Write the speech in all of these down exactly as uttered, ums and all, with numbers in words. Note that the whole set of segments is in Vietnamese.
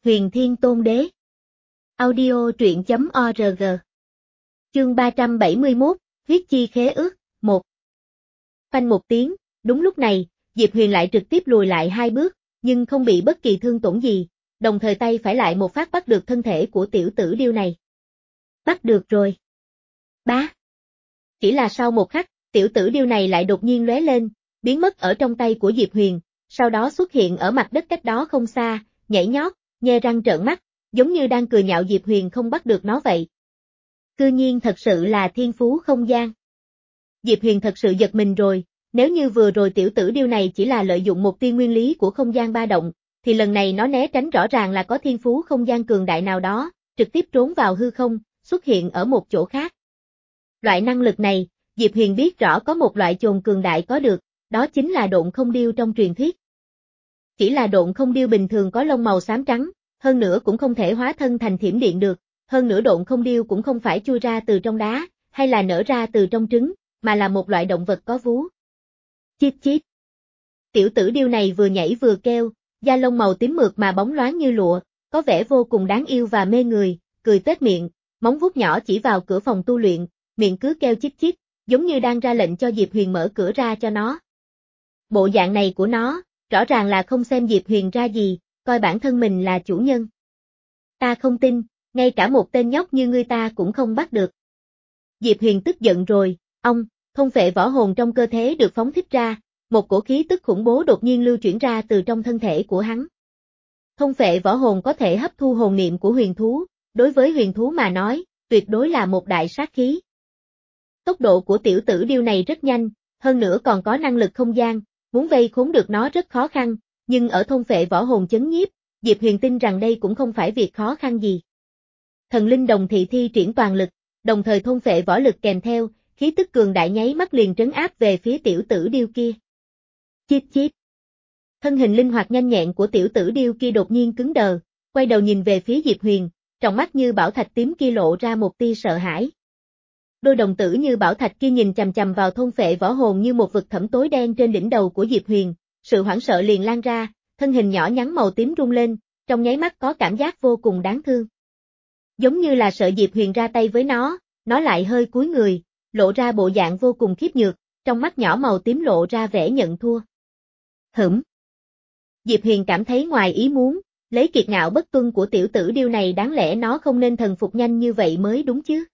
Huyền Thiên Tôn Đế. Audio truyện chấm org. Chương ba trăm bảy mươi mốt, Huyết Chi Khế Ước, một. Phanh một tiếng, đúng lúc này, Diệp Huyền lại trực tiếp lùi lại hai bước, nhưng không bị bất kỳ thương tổn gì, đồng thời tay phải lại một phát bắt được thân thể của tiểu tử điêu này. Bắt được rồi. Bá. Chỉ là sau một khắc, tiểu tử điêu này lại đột nhiên lóe lên, biến mất ở trong tay của Diệp Huyền, sau đó xuất hiện ở mặt đất cách đó không xa, nhảy nhót, nhe răng trợn mắt, giống như đang cười nhạo Diệp Huyền không bắt được nó vậy. Cư nhiên thật sự là thiên phú không gian. Diệp Huyền thật sự giật mình rồi, nếu như vừa rồi tiểu tử điêu này chỉ là lợi dụng một tia nguyên lý của không gian ba động, thì lần này nó né tránh rõ ràng là có thiên phú không gian cường đại nào đó, trực tiếp trốn vào hư không, xuất hiện ở một chỗ khác. Loại năng lực này, Diệp Huyền biết rõ có một loại chồn cường đại có được, đó chính là độn không điêu trong truyền thuyết. Chỉ là độn không điêu bình thường có lông màu xám trắng, hơn nữa cũng không thể hóa thân thành thiểm điện được, hơn nữa độn không điêu cũng không phải chui ra từ trong đá, hay là nở ra từ trong trứng, mà là một loại động vật có vú. Chít chít. Tiểu tử điêu này vừa nhảy vừa kêu, da lông màu tím mượt mà bóng loáng như lụa, có vẻ vô cùng đáng yêu và mê người, cười tết miệng, móng vuốt nhỏ chỉ vào cửa phòng tu luyện, miệng cứ kêu chít chít, giống như đang ra lệnh cho Diệp Huyền mở cửa ra cho nó. Bộ dạng này của nó, rõ ràng là không xem Diệp Huyền ra gì, coi bản thân mình là chủ nhân. Ta không tin, ngay cả một tên nhóc như ngươi ta cũng không bắt được. Diệp Huyền tức giận rồi, ông, thông phệ võ hồn trong cơ thể được phóng thích ra, một cổ khí tức khủng bố đột nhiên lưu chuyển ra từ trong thân thể của hắn. Thông phệ võ hồn có thể hấp thu hồn niệm của huyền thú, đối với huyền thú mà nói, tuyệt đối là một đại sát khí. Tốc độ của tiểu tử điêu này rất nhanh, hơn nữa còn có năng lực không gian, muốn vây khốn được nó rất khó khăn, nhưng ở thông phệ võ hồn chấn nhiếp, Diệp Huyền tin rằng đây cũng không phải việc khó khăn gì. Thần linh đồng thị thi triển toàn lực, đồng thời thông phệ võ lực kèm theo, khí tức cường đại nháy mắt liền trấn áp về phía tiểu tử điêu kia. Chít chít. Thân hình linh hoạt nhanh nhẹn của tiểu tử điêu kia đột nhiên cứng đờ, quay đầu nhìn về phía Diệp Huyền, trong mắt như bảo thạch tím kia lộ ra một tia sợ hãi. Đôi đồng tử như bảo thạch kia nhìn chằm chằm vào thôn phệ võ hồn như một vực thẳm tối đen trên đỉnh đầu của Diệp Huyền, sự hoảng sợ liền lan ra, thân hình nhỏ nhắn màu tím rung lên, trong nháy mắt có cảm giác vô cùng đáng thương. Giống như là sợ Diệp Huyền ra tay với nó, nó lại hơi cúi người, lộ ra bộ dạng vô cùng khiếp nhược, trong mắt nhỏ màu tím lộ ra vẻ nhận thua. Hửm. Diệp Huyền cảm thấy ngoài ý muốn, lấy kiệt ngạo bất tuân của tiểu tử điêu này đáng lẽ nó không nên thần phục nhanh như vậy mới đúng chứ.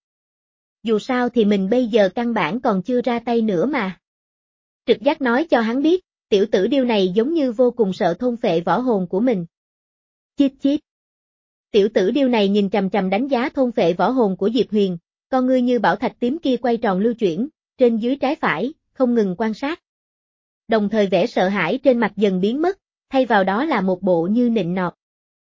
Dù sao thì mình bây giờ căn bản còn chưa ra tay nữa mà. Trực giác nói cho hắn biết, tiểu tử điêu này giống như vô cùng sợ thôn phệ võ hồn của mình. Chít chít. Tiểu tử điêu này nhìn chằm chằm đánh giá thôn phệ võ hồn của Diệp Huyền, con ngươi như bảo thạch tím kia quay tròn lưu chuyển, trên dưới trái phải, không ngừng quan sát. Đồng thời vẻ sợ hãi trên mặt dần biến mất, thay vào đó là một bộ như nịnh nọt.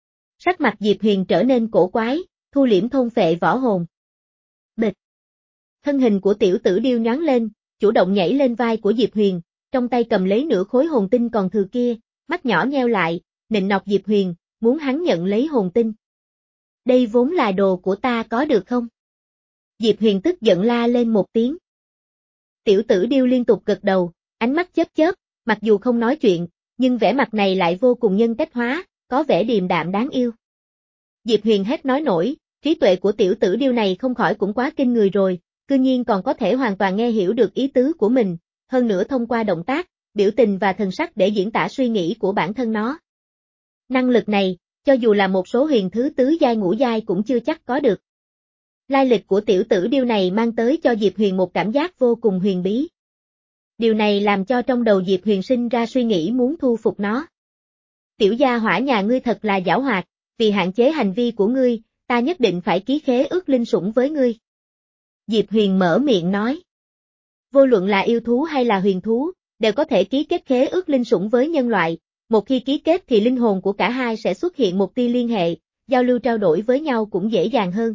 Sắc mặt Diệp Huyền trở nên cổ quái, thu liễm thôn phệ võ hồn. Bịch. Thân hình của tiểu tử điêu nhoáng lên, chủ động nhảy lên vai của Diệp Huyền, trong tay cầm lấy nửa khối hồn tinh còn thừa kia, mắt nhỏ nheo lại, nịnh nọt Diệp Huyền, muốn hắn nhận lấy hồn tinh. Đây vốn là đồ của ta có được không? Diệp Huyền tức giận la lên một tiếng. Tiểu tử điêu liên tục gật đầu, ánh mắt chớp chớp, mặc dù không nói chuyện, nhưng vẻ mặt này lại vô cùng nhân cách hóa, có vẻ điềm đạm đáng yêu. Diệp Huyền hết nói nổi, trí tuệ của tiểu tử điêu này không khỏi cũng quá kinh người rồi, cư nhiên còn có thể hoàn toàn nghe hiểu được ý tứ của mình, hơn nữa thông qua động tác, biểu tình và thần sắc để diễn tả suy nghĩ của bản thân nó. Năng lực này, cho dù là một số huyền thứ tứ giai ngũ giai cũng chưa chắc có được. Lai lịch của tiểu tử điêu này mang tới cho Diệp Huyền một cảm giác vô cùng huyền bí. Điều này làm cho trong đầu Diệp Huyền sinh ra suy nghĩ muốn thu phục nó. Tiểu gia hỏa nhà ngươi thật là giảo hoạt, vì hạn chế hành vi của ngươi, ta nhất định phải ký khế ước linh sủng với ngươi. Diệp Huyền mở miệng nói. Vô luận là yêu thú hay là huyền thú, đều có thể ký kết khế ước linh sủng với nhân loại, một khi ký kết thì linh hồn của cả hai sẽ xuất hiện một tia liên hệ, giao lưu trao đổi với nhau cũng dễ dàng hơn.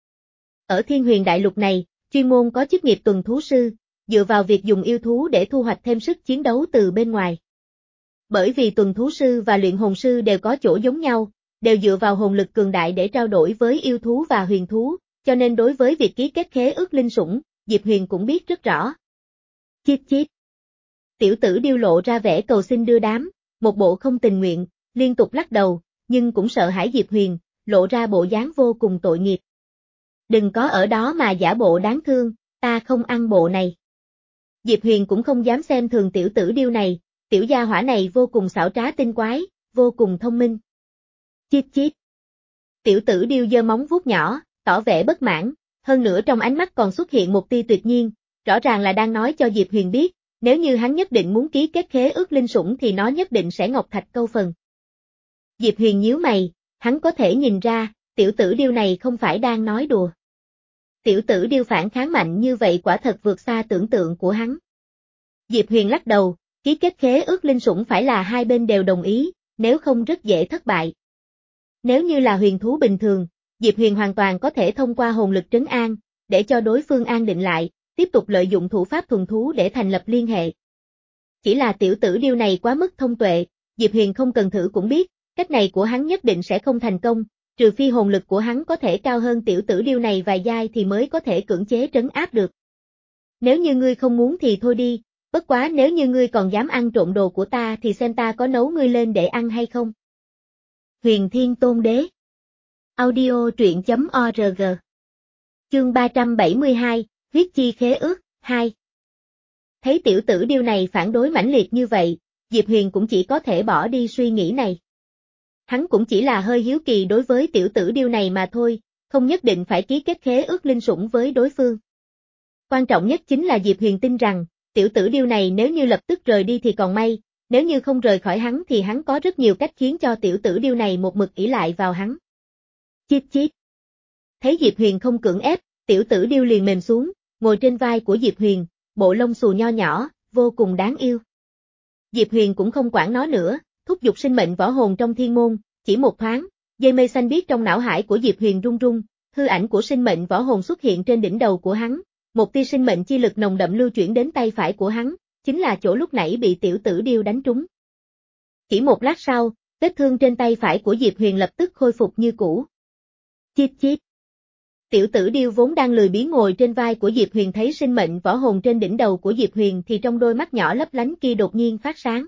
Ở Thiên Huyền Đại Lục này, chuyên môn có chức nghiệp tuần thú sư, dựa vào việc dùng yêu thú để thu hoạch thêm sức chiến đấu từ bên ngoài. Bởi vì tuần thú sư và luyện hồn sư đều có chỗ giống nhau, đều dựa vào hồn lực cường đại để trao đổi với yêu thú và huyền thú, cho nên đối với việc ký kết khế ước linh sủng, Diệp Huyền cũng biết rất rõ. Chít chít. Tiểu tử điêu lộ ra vẻ cầu xin đưa đám, một bộ không tình nguyện, liên tục lắc đầu, nhưng cũng sợ hãi Diệp Huyền, lộ ra bộ dáng vô cùng tội nghiệp. Đừng có ở đó mà giả bộ đáng thương, ta không ăn bộ này. Diệp Huyền cũng không dám xem thường tiểu tử điêu này, tiểu gia hỏa này vô cùng xảo trá tinh quái, vô cùng thông minh. Chít chít. Tiểu tử điêu giơ móng vuốt nhỏ, tỏ vẻ bất mãn, hơn nữa trong ánh mắt còn xuất hiện một tia tuyệt nhiên, rõ ràng là đang nói cho Diệp Huyền biết, nếu như hắn nhất định muốn ký kết khế ước linh sủng thì nó nhất định sẽ ngọc thạch câu phần. Diệp Huyền nhíu mày, hắn có thể nhìn ra, tiểu tử điêu này không phải đang nói đùa. Tiểu tử điêu phản kháng mạnh như vậy quả thật vượt xa tưởng tượng của hắn. Diệp Huyền lắc đầu, ký kết khế ước linh sủng phải là hai bên đều đồng ý, nếu không rất dễ thất bại. Nếu như là huyền thú bình thường, Diệp Huyền hoàn toàn có thể thông qua hồn lực trấn an, để cho đối phương an định lại, tiếp tục lợi dụng thủ pháp thuần thú để thành lập liên hệ. Chỉ là tiểu tử điêu này quá mức thông tuệ, Diệp Huyền không cần thử cũng biết, cách này của hắn nhất định sẽ không thành công, trừ phi hồn lực của hắn có thể cao hơn tiểu tử điêu này vài giai thì mới có thể cưỡng chế trấn áp được. Nếu như ngươi không muốn thì thôi đi, bất quá nếu như ngươi còn dám ăn trộm đồ của ta thì xem ta có nấu ngươi lên để ăn hay không. Huyền Thiên Tôn Đế. Audio truyện chấm org. Chương ba trăm bảy mươi hai, huyết chi khế ước, hai. Thấy tiểu tử điêu này phản đối mãnh liệt như vậy, Diệp Huyền cũng chỉ có thể bỏ đi suy nghĩ này. Hắn cũng chỉ là hơi hiếu kỳ đối với tiểu tử điêu này mà thôi, không nhất định phải ký kết khế ước linh sủng với đối phương. Quan trọng nhất chính là Diệp Huyền tin rằng, tiểu tử điêu này nếu như lập tức rời đi thì còn may, nếu như không rời khỏi hắn thì hắn có rất nhiều cách khiến cho tiểu tử điêu này một mực ỷ lại vào hắn. Chít chít. Thấy Diệp Huyền không cưỡng ép, tiểu tử điêu liền mềm xuống, ngồi trên vai của Diệp Huyền, bộ lông xù nho nhỏ, vô cùng đáng yêu. Diệp Huyền cũng không quản nó nữa, thúc giục sinh mệnh võ hồn trong thiên môn, chỉ một thoáng, dây mây xanh biếc trong não hải của Diệp Huyền rung rung, hư ảnh của sinh mệnh võ hồn xuất hiện trên đỉnh đầu của hắn, một tia sinh mệnh chi lực nồng đậm lưu chuyển đến tay phải của hắn, chính là chỗ lúc nãy bị tiểu tử điêu đánh trúng. Chỉ một lát sau, vết thương trên tay phải của Diệp Huyền lập tức khôi phục như cũ. Chít chít. Tiểu tử điêu vốn đang lười biếng ngồi trên vai của Diệp Huyền thấy sinh mệnh võ hồn trên đỉnh đầu của Diệp Huyền thì trong đôi mắt nhỏ lấp lánh kia đột nhiên phát sáng.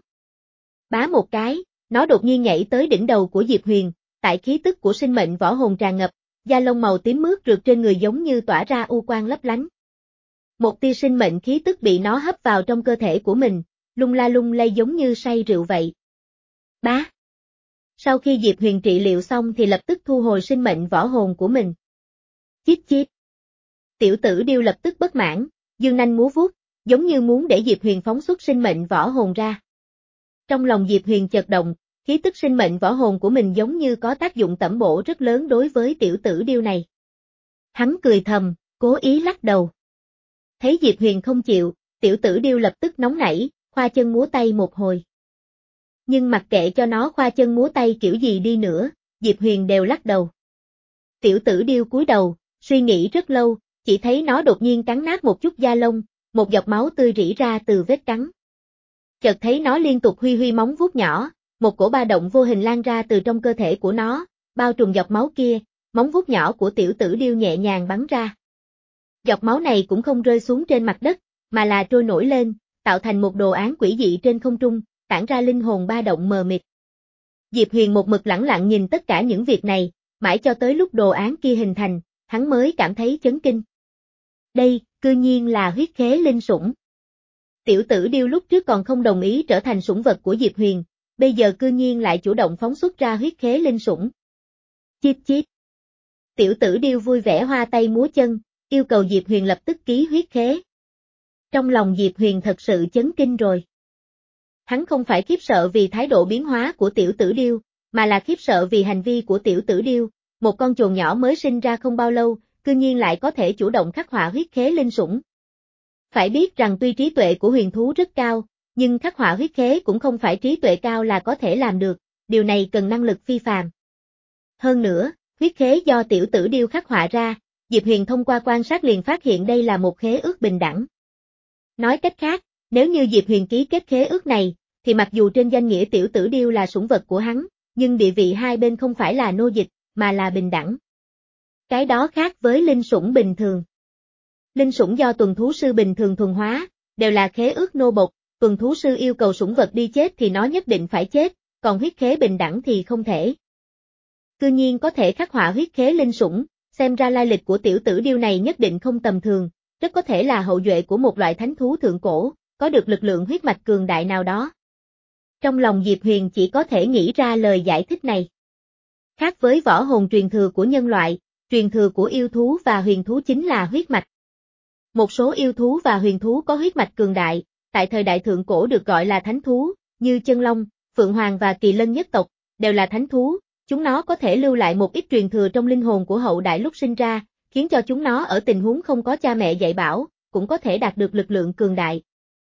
Bá một cái, nó đột nhiên nhảy tới đỉnh đầu của Diệp Huyền, tại khí tức của sinh mệnh võ hồn tràn ngập, da lông màu tím mướt rượt trên người giống như tỏa ra u quang lấp lánh. Một tia sinh mệnh khí tức bị nó hấp vào trong cơ thể của mình, lung la lung lay giống như say rượu vậy. Bá. Sau khi Diệp Huyền trị liệu xong thì lập tức thu hồi sinh mệnh võ hồn của mình. Chít chít. Tiểu tử điêu lập tức bất mãn, dương nanh múa vuốt, giống như muốn để Diệp Huyền phóng xuất sinh mệnh võ hồn ra. Trong lòng Diệp Huyền chợt động, khí tức sinh mệnh võ hồn của mình giống như có tác dụng tẩm bổ rất lớn đối với tiểu tử điêu này. Hắn cười thầm, cố ý lắc đầu. Thấy Diệp Huyền không chịu, tiểu tử điêu lập tức nóng nảy, khoa chân múa tay một hồi. Nhưng mặc kệ cho nó khoa chân múa tay kiểu gì đi nữa, Diệp Huyền đều lắc đầu. Tiểu tử điêu cúi đầu, suy nghĩ rất lâu, chỉ thấy nó đột nhiên cắn nát một chút da lông, một giọt máu tươi rỉ ra từ vết cắn. Chợt thấy nó liên tục huy huy móng vuốt nhỏ, một cổ ba động vô hình lan ra từ trong cơ thể của nó, bao trùm giọt máu kia, móng vuốt nhỏ của tiểu tử điêu nhẹ nhàng bắn ra. Giọt máu này cũng không rơi xuống trên mặt đất, mà là trôi nổi lên, tạo thành một đồ án quỷ dị trên không trung, tản ra linh hồn ba động mờ mịt. Diệp Huyền một mực lẳng lặng nhìn tất cả những việc này, mãi cho tới lúc đồ án kia hình thành, hắn mới cảm thấy chấn kinh. Đây, cư nhiên là huyết khế linh sủng. Tiểu tử điêu lúc trước còn không đồng ý trở thành sủng vật của Diệp Huyền, bây giờ cư nhiên lại chủ động phóng xuất ra huyết khế linh sủng. Chít chít. Tiểu tử điêu vui vẻ hoa tay múa chân, yêu cầu Diệp Huyền lập tức ký huyết khế. Trong lòng Diệp Huyền thật sự chấn kinh rồi. Hắn không phải khiếp sợ vì thái độ biến hóa của tiểu tử điêu, mà là khiếp sợ vì hành vi của tiểu tử điêu, một con chồn nhỏ mới sinh ra không bao lâu, cư nhiên lại có thể chủ động khắc họa huyết khế linh sủng. Phải biết rằng tuy trí tuệ của huyền thú rất cao, nhưng khắc họa huyết khế cũng không phải trí tuệ cao là có thể làm được, điều này cần năng lực phi phàm. Hơn nữa, huyết khế do tiểu tử điêu khắc họa ra, Diệp Huyền thông qua quan sát liền phát hiện đây là một khế ước bình đẳng. Nói cách khác, nếu như Diệp Huyền ký kết khế ước này, thì mặc dù trên danh nghĩa tiểu tử điêu là sủng vật của hắn, nhưng địa vị hai bên không phải là nô dịch, mà là bình đẳng. Cái đó khác với linh sủng bình thường. Linh sủng do tuần thú sư bình thường thuần hóa, đều là khế ước nô bộc, tuần thú sư yêu cầu sủng vật đi chết thì nó nhất định phải chết, còn huyết khế bình đẳng thì không thể. Cư nhiên có thể khắc họa huyết khế linh sủng, xem ra lai lịch của tiểu tử điêu này nhất định không tầm thường, rất có thể là hậu duệ của một loại thánh thú thượng cổ, có được lực lượng huyết mạch cường đại nào đó. Trong lòng Diệp Huyền chỉ có thể nghĩ ra lời giải thích này. Khác với võ hồn truyền thừa của nhân loại, truyền thừa của yêu thú và huyền thú chính là huyết mạch. Một số yêu thú và huyền thú có huyết mạch cường đại, tại thời đại thượng cổ được gọi là thánh thú, như chân long, phượng hoàng và kỳ lân nhất tộc, đều là thánh thú, chúng nó có thể lưu lại một ít truyền thừa trong linh hồn của hậu đại lúc sinh ra, khiến cho chúng nó ở tình huống không có cha mẹ dạy bảo, cũng có thể đạt được lực lượng cường đại.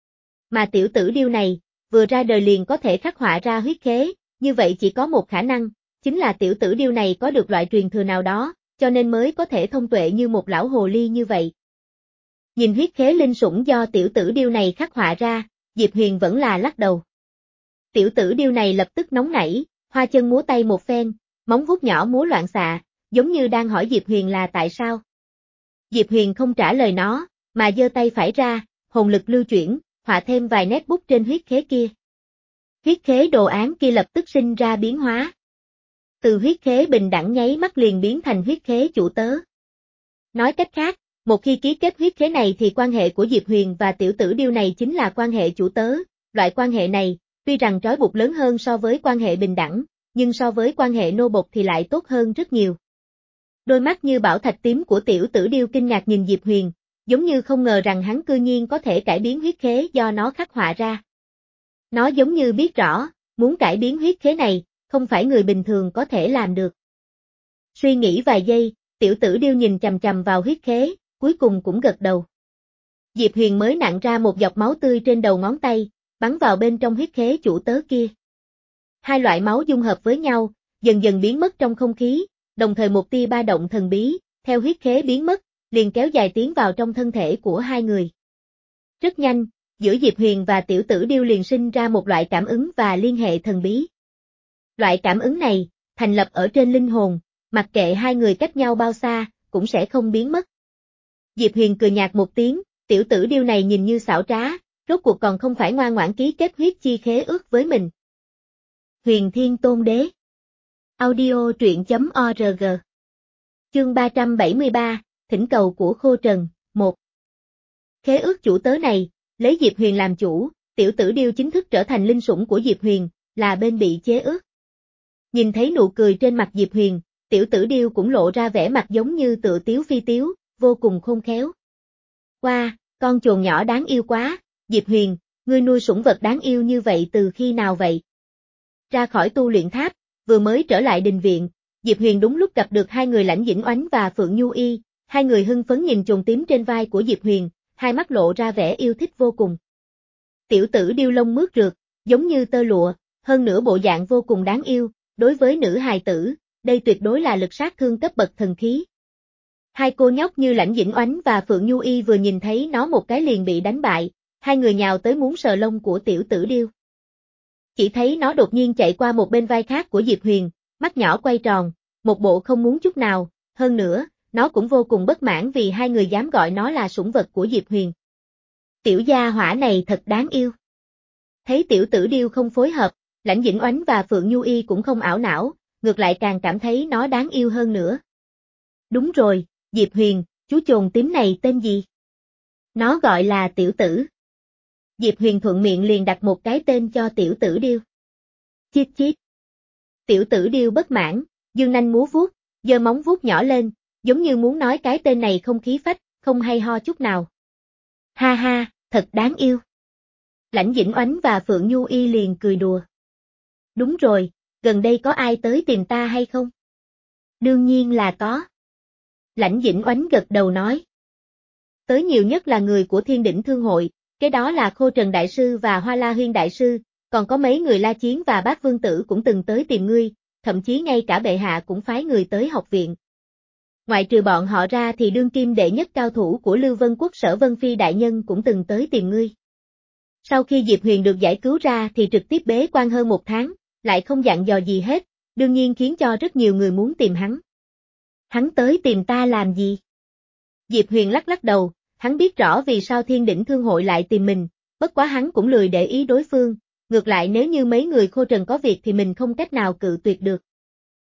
Mà tiểu tử điêu này, vừa ra đời liền có thể khắc họa ra huyết khế, như vậy chỉ có một khả năng, chính là tiểu tử điêu này có được loại truyền thừa nào đó, cho nên mới có thể thông tuệ như một lão hồ ly như vậy. Nhìn huyết khế linh sủng do tiểu tử điêu này khắc họa ra, Diệp Huyền vẫn là lắc đầu. Tiểu tử điêu này lập tức nóng nảy, hoa chân múa tay một phen, móng vuốt nhỏ múa loạn xạ, giống như đang hỏi Diệp Huyền là tại sao. Diệp Huyền không trả lời nó, mà giơ tay phải ra, hồn lực lưu chuyển, họa thêm vài nét bút trên huyết khế kia. Huyết khế đồ án kia lập tức sinh ra biến hóa. Từ huyết khế bình đẳng nháy mắt liền biến thành huyết khế chủ tớ. Nói cách khác, một khi ký kết huyết khế này thì quan hệ của Diệp Huyền và tiểu tử điêu này chính là quan hệ chủ tớ, loại quan hệ này, tuy rằng trói buộc lớn hơn so với quan hệ bình đẳng, nhưng so với quan hệ nô bộc thì lại tốt hơn rất nhiều. Đôi mắt như bảo thạch tím của tiểu tử điêu kinh ngạc nhìn Diệp Huyền, giống như không ngờ rằng hắn cư nhiên có thể cải biến huyết khế do nó khắc họa ra. Nó giống như biết rõ, muốn cải biến huyết khế này, không phải người bình thường có thể làm được. Suy nghĩ vài giây, tiểu tử điêu nhìn chằm chằm vào huyết khế, cuối cùng cũng gật đầu. Diệp Huyền mới nặn ra một giọt máu tươi trên đầu ngón tay, bắn vào bên trong huyết khế chủ tớ kia. Hai loại máu dung hợp với nhau, dần dần biến mất trong không khí, đồng thời một tia ba động thần bí, theo huyết khế biến mất, liền kéo dài tiến vào trong thân thể của hai người. Rất nhanh, giữa Diệp Huyền và tiểu tử điêu liền sinh ra một loại cảm ứng và liên hệ thần bí. Loại cảm ứng này, thành lập ở trên linh hồn, mặc kệ hai người cách nhau bao xa, cũng sẽ không biến mất. Diệp Huyền cười nhạt một tiếng, tiểu tử điêu này nhìn như xảo trá, rốt cuộc còn không phải ngoan ngoãn ký kết huyết chi khế ước với mình. Huyền Thiên Tôn Đế. Audio truyện chấm org. Chương ba trăm bảy mươi ba, thỉnh cầu của Khô Trần, một. Khế ước chủ tớ này, lấy Diệp Huyền làm chủ, tiểu tử điêu chính thức trở thành linh sủng của Diệp Huyền, là bên bị chế ước. Nhìn thấy nụ cười trên mặt Diệp Huyền, tiểu tử điêu cũng lộ ra vẻ mặt giống như tự tiếu phi tiếu, vô cùng khôn khéo. Wow, con chồn nhỏ đáng yêu quá, Diệp Huyền, ngươi nuôi sủng vật đáng yêu như vậy từ khi nào vậy? Ra khỏi tu luyện tháp, vừa mới trở lại đình viện, Diệp Huyền đúng lúc gặp được hai người Lãnh Dĩnh Oánh và Phượng Nhu Y, hai người hưng phấn nhìn chồn tím trên vai của Diệp Huyền, hai mắt lộ ra vẻ yêu thích vô cùng. Tiểu tử điêu lông mướt rượt, giống như tơ lụa, hơn nữa bộ dạng vô cùng đáng yêu, đối với nữ hài tử, đây tuyệt đối là lực sát thương cấp bậc thần khí. Hai cô nhóc như Lãnh Dĩnh Oánh và Phượng Nhu Y vừa nhìn thấy nó một cái liền bị đánh bại, hai người nhào tới muốn sờ lông của tiểu tử điêu. Chỉ thấy nó đột nhiên chạy qua một bên vai khác của Diệp Huyền, mắt nhỏ quay tròn, một bộ không muốn chút nào, hơn nữa, nó cũng vô cùng bất mãn vì hai người dám gọi nó là sủng vật của Diệp Huyền. Tiểu gia hỏa này thật đáng yêu. Thấy tiểu tử điêu không phối hợp, Lãnh Dĩnh Oánh và Phượng Nhu Y cũng không ảo não, ngược lại càng cảm thấy nó đáng yêu hơn nữa. Đúng rồi, Diệp Huyền, chú chồn tím này tên gì? Nó gọi là tiểu tử. Diệp Huyền thuận miệng liền đặt một cái tên cho tiểu tử điêu. Chít chít. Tiểu tử điêu bất mãn, dương nanh múa vuốt, giơ móng vuốt nhỏ lên, giống như muốn nói cái tên này không khí phách, không hay ho chút nào. Ha ha, thật đáng yêu. Lãnh Dĩnh Oánh và Phượng Nhu Y liền cười đùa. Đúng rồi, gần đây có ai tới tìm ta hay không? Đương nhiên là có. Lãnh Dĩnh Oánh gật đầu nói. Tới nhiều nhất là người của Thiên Đỉnh Thương Hội, cái đó là Khô Trần Đại Sư và Hoa La Huyên Đại Sư, còn có mấy người La Chiến và Bác Vương Tử cũng từng tới tìm ngươi, thậm chí ngay cả bệ hạ cũng phái người tới học viện. Ngoại trừ bọn họ ra thì đương kim đệ nhất cao thủ của Lưu Vân Quốc Sở Vân Phi Đại Nhân cũng từng tới tìm ngươi. Sau khi Diệp Huyền được giải cứu ra thì trực tiếp bế quan hơn một tháng, lại không dặn dò gì hết, đương nhiên khiến cho rất nhiều người muốn tìm hắn. Hắn tới tìm ta làm gì? Diệp Huyền lắc lắc đầu, hắn biết rõ vì sao Thiên Đỉnh Thương Hội lại tìm mình, bất quá hắn cũng lười để ý đối phương, ngược lại nếu như mấy người Khô Trần có việc thì mình không cách nào cự tuyệt được.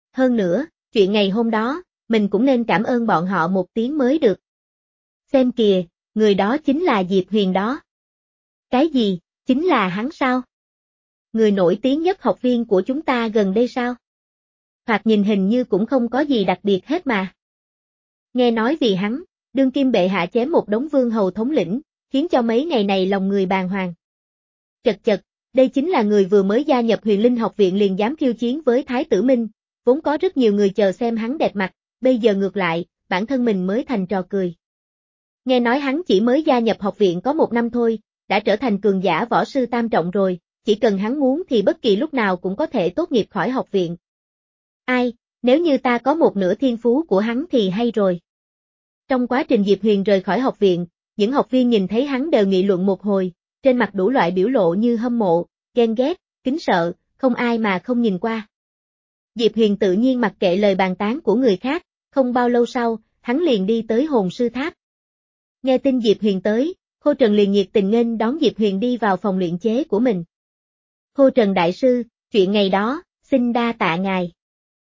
Hơn nữa, chuyện ngày hôm đó, mình cũng nên cảm ơn bọn họ một tiếng mới được. Xem kìa, người đó chính là Diệp Huyền đó. Cái gì, chính là hắn sao? Người nổi tiếng nhất học viên của chúng ta gần đây sao? Thoạt nhìn hình như cũng không có gì đặc biệt hết mà. Nghe nói vì hắn, đương kim bệ hạ chém một đống vương hầu thống lĩnh, khiến cho mấy ngày này lòng người bàng hoàng. Chật chật, đây chính là người vừa mới gia nhập Huyền Linh học viện liền dám khiêu chiến với Thái tử Minh, vốn có rất nhiều người chờ xem hắn đẹp mặt, bây giờ ngược lại, bản thân mình mới thành trò cười. Nghe nói hắn chỉ mới gia nhập học viện có một năm thôi, đã trở thành cường giả võ sư tam trọng rồi, chỉ cần hắn muốn thì bất kỳ lúc nào cũng có thể tốt nghiệp khỏi học viện. Ai, nếu như ta có một nửa thiên phú của hắn thì hay rồi. Trong quá trình Diệp Huyền rời khỏi học viện, những học viên nhìn thấy hắn đều nghị luận một hồi, trên mặt đủ loại biểu lộ như hâm mộ, ghen ghét, kính sợ, không ai mà không nhìn qua. Diệp Huyền tự nhiên mặc kệ lời bàn tán của người khác, không bao lâu sau, hắn liền đi tới hồn sư tháp. Nghe tin Diệp Huyền tới, Khô Trần liền nhiệt tình nghênh đón Diệp Huyền đi vào phòng luyện chế của mình. Khô Trần đại sư, chuyện ngày đó, xin đa tạ ngài.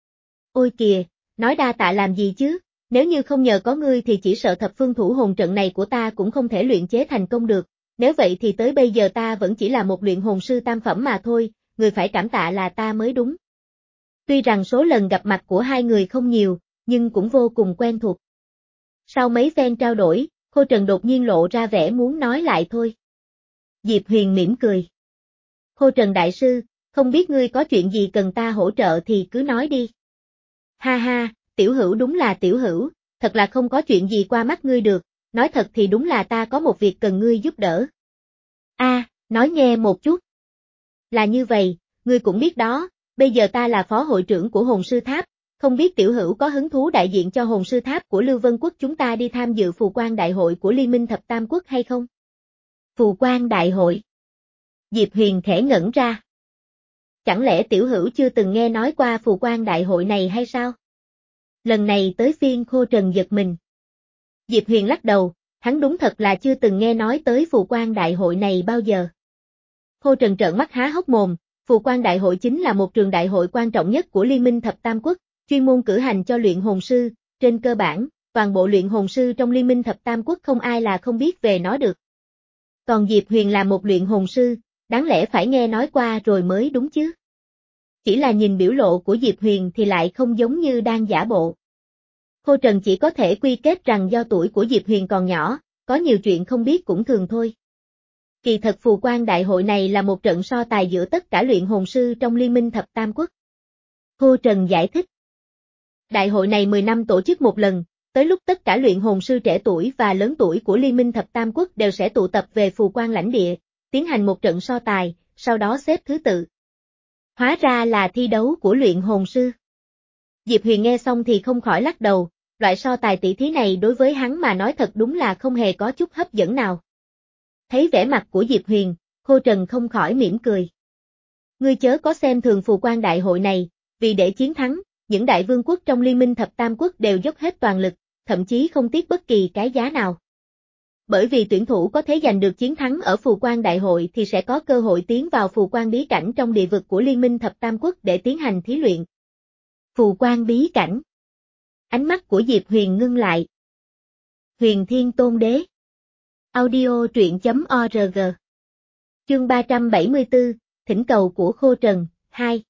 Ôi kìa, nói đa tạ làm gì chứ, nếu như không nhờ có ngươi thì chỉ sợ thập phương thủ hồn trận này của ta cũng không thể luyện chế thành công được, nếu vậy thì tới bây giờ ta vẫn chỉ là một luyện hồn sư tam phẩm mà thôi, người phải cảm tạ là ta mới đúng. Tuy rằng số lần gặp mặt của hai người không nhiều, nhưng cũng vô cùng quen thuộc. Sau mấy phen trao đổi, Khô Trần đột nhiên lộ ra vẻ muốn nói lại thôi. Diệp Huyền mỉm cười. Khô Trần đại sư, không biết ngươi có chuyện gì cần ta hỗ trợ thì cứ nói đi. Ha ha, tiểu hữu đúng là tiểu hữu, thật là không có chuyện gì qua mắt ngươi được, nói thật thì đúng là ta có một việc cần ngươi giúp đỡ. A, à, nói nghe một chút. Là như vậy, ngươi cũng biết đó, bây giờ ta là phó hội trưởng của hồn sư tháp, không biết tiểu hữu có hứng thú đại diện cho hồn sư tháp của Lưu Vân Quốc chúng ta đi tham dự phù quan đại hội của Liên minh thập tam quốc hay không? Phù quan đại hội. Diệp Huyền khẽ ngẩn ra. Chẳng lẽ tiểu hữu chưa từng nghe nói qua phù quan đại hội này hay sao? Lần này tới phiên Khô Trần giật mình. Diệp Huyền lắc đầu, hắn đúng thật là chưa từng nghe nói tới phù quan đại hội này bao giờ. Khô Trần trợn mắt há hốc mồm, phù quan đại hội chính là một trường đại hội quan trọng nhất của Liên minh thập tam quốc, chuyên môn cử hành cho luyện hồn sư, trên cơ bản, toàn bộ luyện hồn sư trong Liên minh thập tam quốc không ai là không biết về nó được. Còn Diệp Huyền là một luyện hồn sư, đáng lẽ phải nghe nói qua rồi mới đúng chứ. Chỉ là nhìn biểu lộ của Diệp Huyền thì lại không giống như đang giả bộ. Khô Trần chỉ có thể quy kết rằng do tuổi của Diệp Huyền còn nhỏ, có nhiều chuyện không biết cũng thường thôi. Kỳ thật phù quan đại hội này là một trận so tài giữa tất cả luyện hồn sư trong Liên minh thập tam quốc. Khô Trần giải thích. Đại hội này mười năm tổ chức một lần, tới lúc tất cả luyện hồn sư trẻ tuổi và lớn tuổi của Liên minh thập tam quốc đều sẽ tụ tập về phù quan lãnh địa, tiến hành một trận so tài, sau đó xếp thứ tự. Hóa ra là thi đấu của luyện hồn sư. Diệp Huyền nghe xong thì không khỏi lắc đầu, loại so tài tỷ thí này đối với hắn mà nói thật đúng là không hề có chút hấp dẫn nào. Thấy vẻ mặt của Diệp Huyền, Khô Trần không khỏi mỉm cười. Ngươi chớ có xem thường phù quan đại hội này, vì để chiến thắng, những đại vương quốc trong Liên minh thập tam quốc đều dốc hết toàn lực, thậm chí không tiếc bất kỳ cái giá nào. Bởi vì tuyển thủ có thể giành được chiến thắng ở phù quan đại hội thì sẽ có cơ hội tiến vào phù quan bí cảnh trong địa vực của Liên minh thập tam quốc để tiến hành thí luyện. Phù quan bí cảnh. Ánh mắt của Diệp Huyền ngưng lại. Huyền Thiên Tôn Đế. Audio truyện chấm org. Chương ba trăm bảy mươi tư, thỉnh cầu của Khô Trần, hai.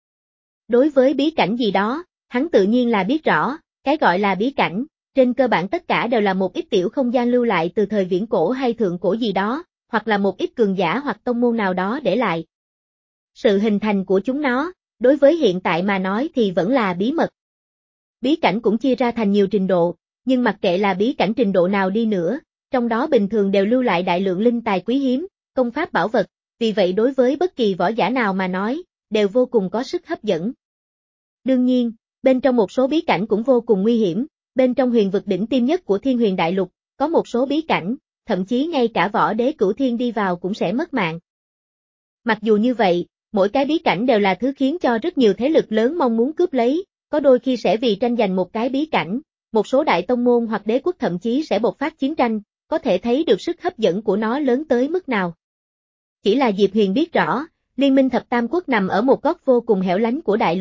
Đối với bí cảnh gì đó, hắn tự nhiên là biết rõ, cái gọi là bí cảnh, trên cơ bản tất cả đều là một ít tiểu không gian lưu lại từ thời viễn cổ hay thượng cổ gì đó, hoặc là một ít cường giả hoặc tông môn nào đó để lại. Sự hình thành của chúng nó, đối với hiện tại mà nói thì vẫn là bí mật. Bí cảnh cũng chia ra thành nhiều trình độ, nhưng mặc kệ là bí cảnh trình độ nào đi nữa, trong đó bình thường đều lưu lại đại lượng linh tài quý hiếm, công pháp bảo vật, vì vậy đối với bất kỳ võ giả nào mà nói, đều vô cùng có sức hấp dẫn. Đương nhiên, bên trong một số bí cảnh cũng vô cùng nguy hiểm, bên trong huyền vực đỉnh tiêm nhất của Thiên Huyền Đại Lục, có một số bí cảnh, thậm chí ngay cả võ đế cửu thiên đi vào cũng sẽ mất mạng. Mặc dù như vậy, mỗi cái bí cảnh đều là thứ khiến cho rất nhiều thế lực lớn mong muốn cướp lấy, có đôi khi sẽ vì tranh giành một cái bí cảnh, một số đại tông môn hoặc đế quốc thậm chí sẽ bộc phát chiến tranh, có thể thấy được sức hấp dẫn của nó lớn tới mức nào. Chỉ là Diệp Huyền biết rõ, Liên minh thập tam quốc nằm ở một góc vô cùng hẻo lánh của đại lục,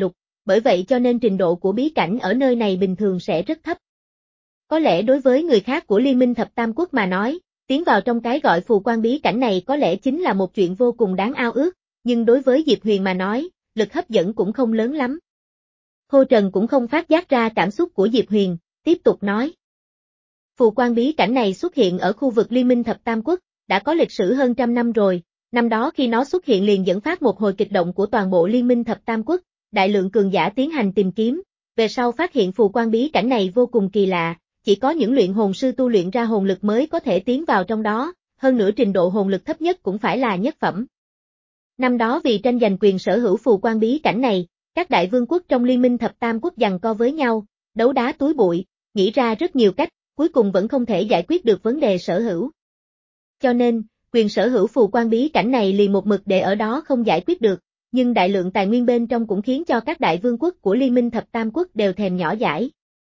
bởi vậy cho nên trình độ của bí cảnh ở nơi này bình thường sẽ rất thấp. Có lẽ đối với người khác của Liên minh Thập Tam Quốc mà nói, tiến vào trong cái gọi phù quan bí cảnh này có lẽ chính là một chuyện vô cùng đáng ao ước, nhưng đối với Diệp Huyền mà nói, lực hấp dẫn cũng không lớn lắm. Khô Trần cũng không phát giác ra cảm xúc của Diệp Huyền, tiếp tục nói. Phù quan bí cảnh này xuất hiện ở khu vực Liên minh Thập Tam Quốc, đã có lịch sử hơn trăm năm rồi, năm đó khi nó xuất hiện liền dẫn phát một hồi kịch động của toàn bộ Liên minh Thập Tam Quốc, đại lượng cường giả tiến hành tìm kiếm, về sau phát hiện phù quan bí cảnh này vô cùng kỳ lạ, chỉ có những luyện hồn sư tu luyện ra hồn lực mới có thể tiến vào trong đó, hơn nữa trình độ hồn lực thấp nhất cũng phải là nhất phẩm. Năm đó vì tranh giành quyền sở hữu phù quan bí cảnh này, các đại vương quốc trong Liên minh Thập Tam Quốc giằng co với nhau, đấu đá túi bụi, nghĩ ra rất nhiều cách, cuối cùng vẫn không thể giải quyết được vấn đề sở hữu. Cho nên, quyền sở hữu phù quan bí cảnh này liền một mực để ở đó không giải quyết được, nhưng đại lượng tài nguyên bên trong cũng khiến cho các đại vương quốc của Liên minh Thập Tam Quốc đều thèm nhỏ dãi.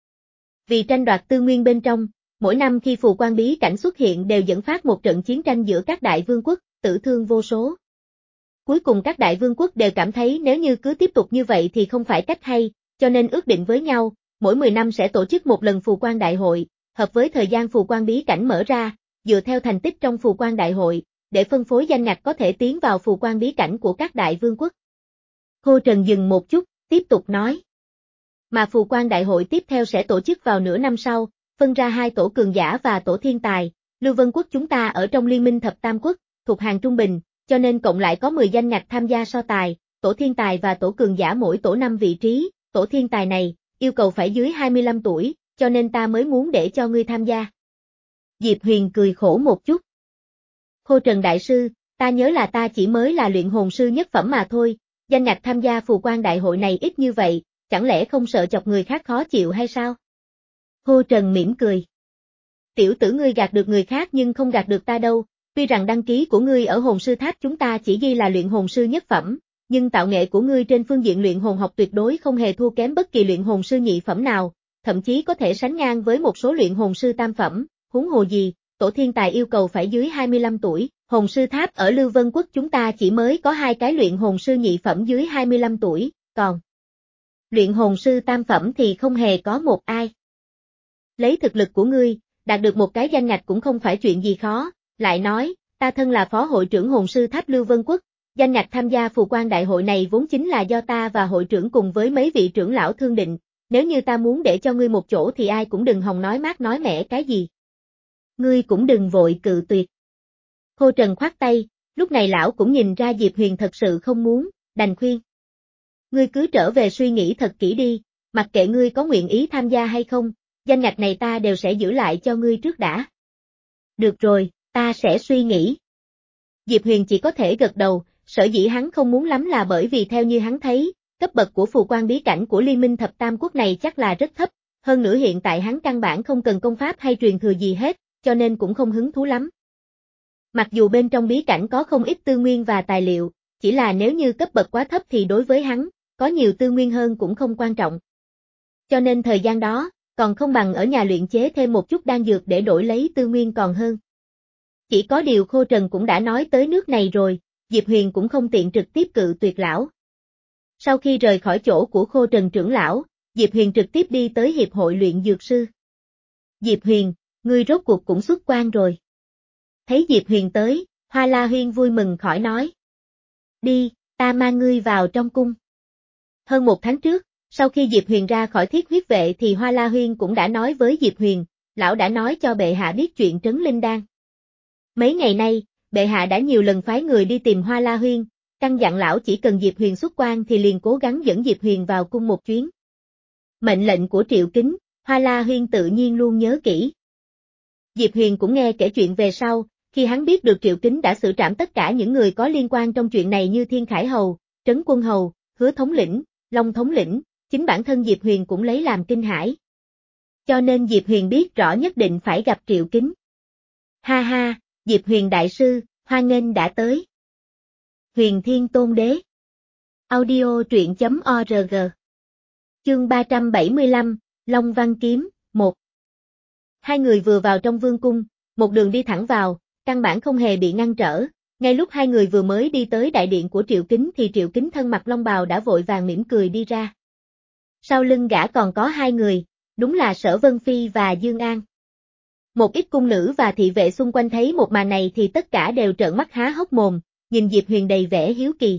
Vì tranh đoạt tư nguyên bên trong, mỗi năm khi phù quan bí cảnh xuất hiện đều dẫn phát một trận chiến tranh giữa các đại vương quốc, tử thương vô số. Cuối cùng các đại vương quốc đều cảm thấy nếu như cứ tiếp tục như vậy thì không phải cách hay, cho nên ước định với nhau, mỗi mười năm sẽ tổ chức một lần phù quan đại hội, hợp với thời gian phù quan bí cảnh mở ra, dựa theo thành tích trong phù quan đại hội, để phân phối danh ngạch có thể tiến vào phù quan bí cảnh của các đại vương quốc. Khô Trần dừng một chút, tiếp tục nói. Mà phù quan đại hội tiếp theo sẽ tổ chức vào nửa năm sau, phân ra hai tổ cường giả và tổ thiên tài, Lưu Vân Quốc chúng ta ở trong Liên minh Thập Tam Quốc, thuộc hàng trung bình, cho nên cộng lại có mười danh ngạch tham gia so tài, tổ thiên tài và tổ cường giả mỗi tổ năm vị trí, tổ thiên tài này, yêu cầu phải dưới hai mươi lăm tuổi, cho nên ta mới muốn để cho ngươi tham gia. Diệp Huyền cười khổ một chút. Khô Trần Đại Sư, ta nhớ là ta chỉ mới là luyện hồn sư nhất phẩm mà thôi, danh ngạch tham gia phù quan đại hội này ít như vậy, chẳng lẽ không sợ chọc người khác khó chịu hay sao? Khô Trần mỉm cười. Tiểu tử ngươi gạt được người khác nhưng không gạt được ta đâu, tuy rằng đăng ký của ngươi ở hồn sư tháp chúng ta chỉ ghi là luyện hồn sư nhất phẩm, nhưng tạo nghệ của ngươi trên phương diện luyện hồn học tuyệt đối không hề thua kém bất kỳ luyện hồn sư nhị phẩm nào, thậm chí có thể sánh ngang với một số luyện hồn sư tam phẩm, huống hồ gì, tổ thiên tài yêu cầu phải dưới hai mươi lăm tuổi, hồn sư tháp ở Lưu Vân Quốc chúng ta chỉ mới có hai cái luyện hồn sư nhị phẩm dưới hai mươi lăm tuổi, còn luyện hồn sư tam phẩm thì không hề có một ai. Lấy thực lực của ngươi, đạt được một cái danh ngạch cũng không phải chuyện gì khó, lại nói, ta thân là phó hội trưởng hồn sư tháp Lưu Vân Quốc, danh ngạch tham gia phù quan đại hội này vốn chính là do ta và hội trưởng cùng với mấy vị trưởng lão thương định, nếu như ta muốn để cho ngươi một chỗ thì ai cũng đừng hòng nói mát nói mẻ cái gì. Ngươi cũng đừng vội cự tuyệt. Khô Trần khoát tay, lúc này lão cũng nhìn ra Diệp Huyền thật sự không muốn, đành khuyên. Ngươi cứ trở về suy nghĩ thật kỹ đi, mặc kệ ngươi có nguyện ý tham gia hay không, danh ngạch này ta đều sẽ giữ lại cho ngươi trước đã. Được rồi, ta sẽ suy nghĩ. Diệp Huyền chỉ có thể gật đầu, sở dĩ hắn không muốn lắm là bởi vì theo như hắn thấy, cấp bậc của phù quan bí cảnh của Liên minh Thập Tam Quốc này chắc là rất thấp, hơn nữa hiện tại hắn căn bản không cần công pháp hay truyền thừa gì hết, cho nên cũng không hứng thú lắm. Mặc dù bên trong bí cảnh có không ít tư nguyên và tài liệu, chỉ là nếu như cấp bậc quá thấp thì đối với hắn, có nhiều tư nguyên hơn cũng không quan trọng. Cho nên thời gian đó, còn không bằng ở nhà luyện chế thêm một chút đan dược để đổi lấy tư nguyên còn hơn. Chỉ có điều Khô Trần cũng đã nói tới nước này rồi, Diệp Huyền cũng không tiện trực tiếp cự tuyệt lão. Sau khi rời khỏi chỗ của Khô Trần trưởng lão, Diệp Huyền trực tiếp đi tới Hiệp hội luyện dược sư. Diệp Huyền, ngươi rốt cuộc cũng xuất quan rồi. Thấy Diệp Huyền tới, Hoa La Huyên vui mừng khỏi nói. Đi, ta mang ngươi vào trong cung. Hơn một tháng trước, sau khi Diệp Huyền ra khỏi thiết huyết vệ thì Hoa La Huyên cũng đã nói với Diệp Huyền, lão đã nói cho bệ hạ biết chuyện trấn linh đan. Mấy ngày nay, bệ hạ đã nhiều lần phái người đi tìm Hoa La Huyên, căn dặn lão chỉ cần Diệp Huyền xuất quan thì liền cố gắng dẫn Diệp Huyền vào cung một chuyến. Mệnh lệnh của Triệu Kính, Hoa La Huyên tự nhiên luôn nhớ kỹ. Diệp Huyền cũng nghe kể chuyện về sau, khi hắn biết được Triệu Kính đã xử trảm tất cả những người có liên quan trong chuyện này như Thiên Khải Hầu, Trấn Quân Hầu, Hứa Thống lĩnh, Long Thống lĩnh, chính bản thân Diệp Huyền cũng lấy làm kinh hãi. Cho nên Diệp Huyền biết rõ nhất định phải gặp Triệu Kính. Ha ha, Diệp Huyền đại sư, hoan nghênh đã tới. Huyền Thiên Tôn Đế. Audio truyện chấm org. Chương ba trăm bảy mươi lăm, Long Văn Kiếm, một. Hai người vừa vào trong vương cung, một đường đi thẳng vào, căn bản không hề bị ngăn trở. Ngay lúc hai người vừa mới đi tới đại điện của Triệu Kính thì Triệu Kính thân mặc long bào đã vội vàng mỉm cười đi ra. Sau lưng gã còn có hai người, đúng là Sở Vân Phi và Dương An. Một ít cung nữ và thị vệ xung quanh thấy một màn này thì tất cả đều trợn mắt há hốc mồm, nhìn Diệp Huyền đầy vẻ hiếu kỳ.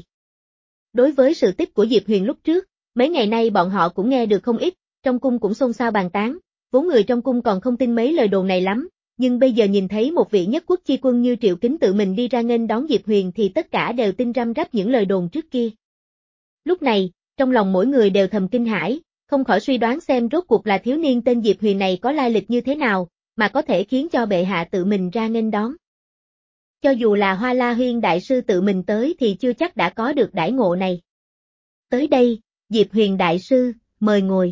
Đối với sự tích của Diệp Huyền lúc trước, mấy ngày nay bọn họ cũng nghe được không ít, trong cung cũng xôn xao bàn tán, vốn người trong cung còn không tin mấy lời đồn này lắm, nhưng bây giờ nhìn thấy một vị nhất quốc chi quân như Triệu Kính tự mình đi ra nghênh đón Diệp Huyền thì tất cả đều tin răm rắp những lời đồn trước kia. Lúc này, trong lòng mỗi người đều thầm kinh hãi, không khỏi suy đoán xem rốt cuộc là thiếu niên tên Diệp Huyền này có lai lịch như thế nào, mà có thể khiến cho bệ hạ tự mình ra nghênh đón. Cho dù là Hoa La Huyên đại sư tự mình tới thì chưa chắc đã có được đãi ngộ này. Tới đây, Diệp Huyền đại sư, mời ngồi.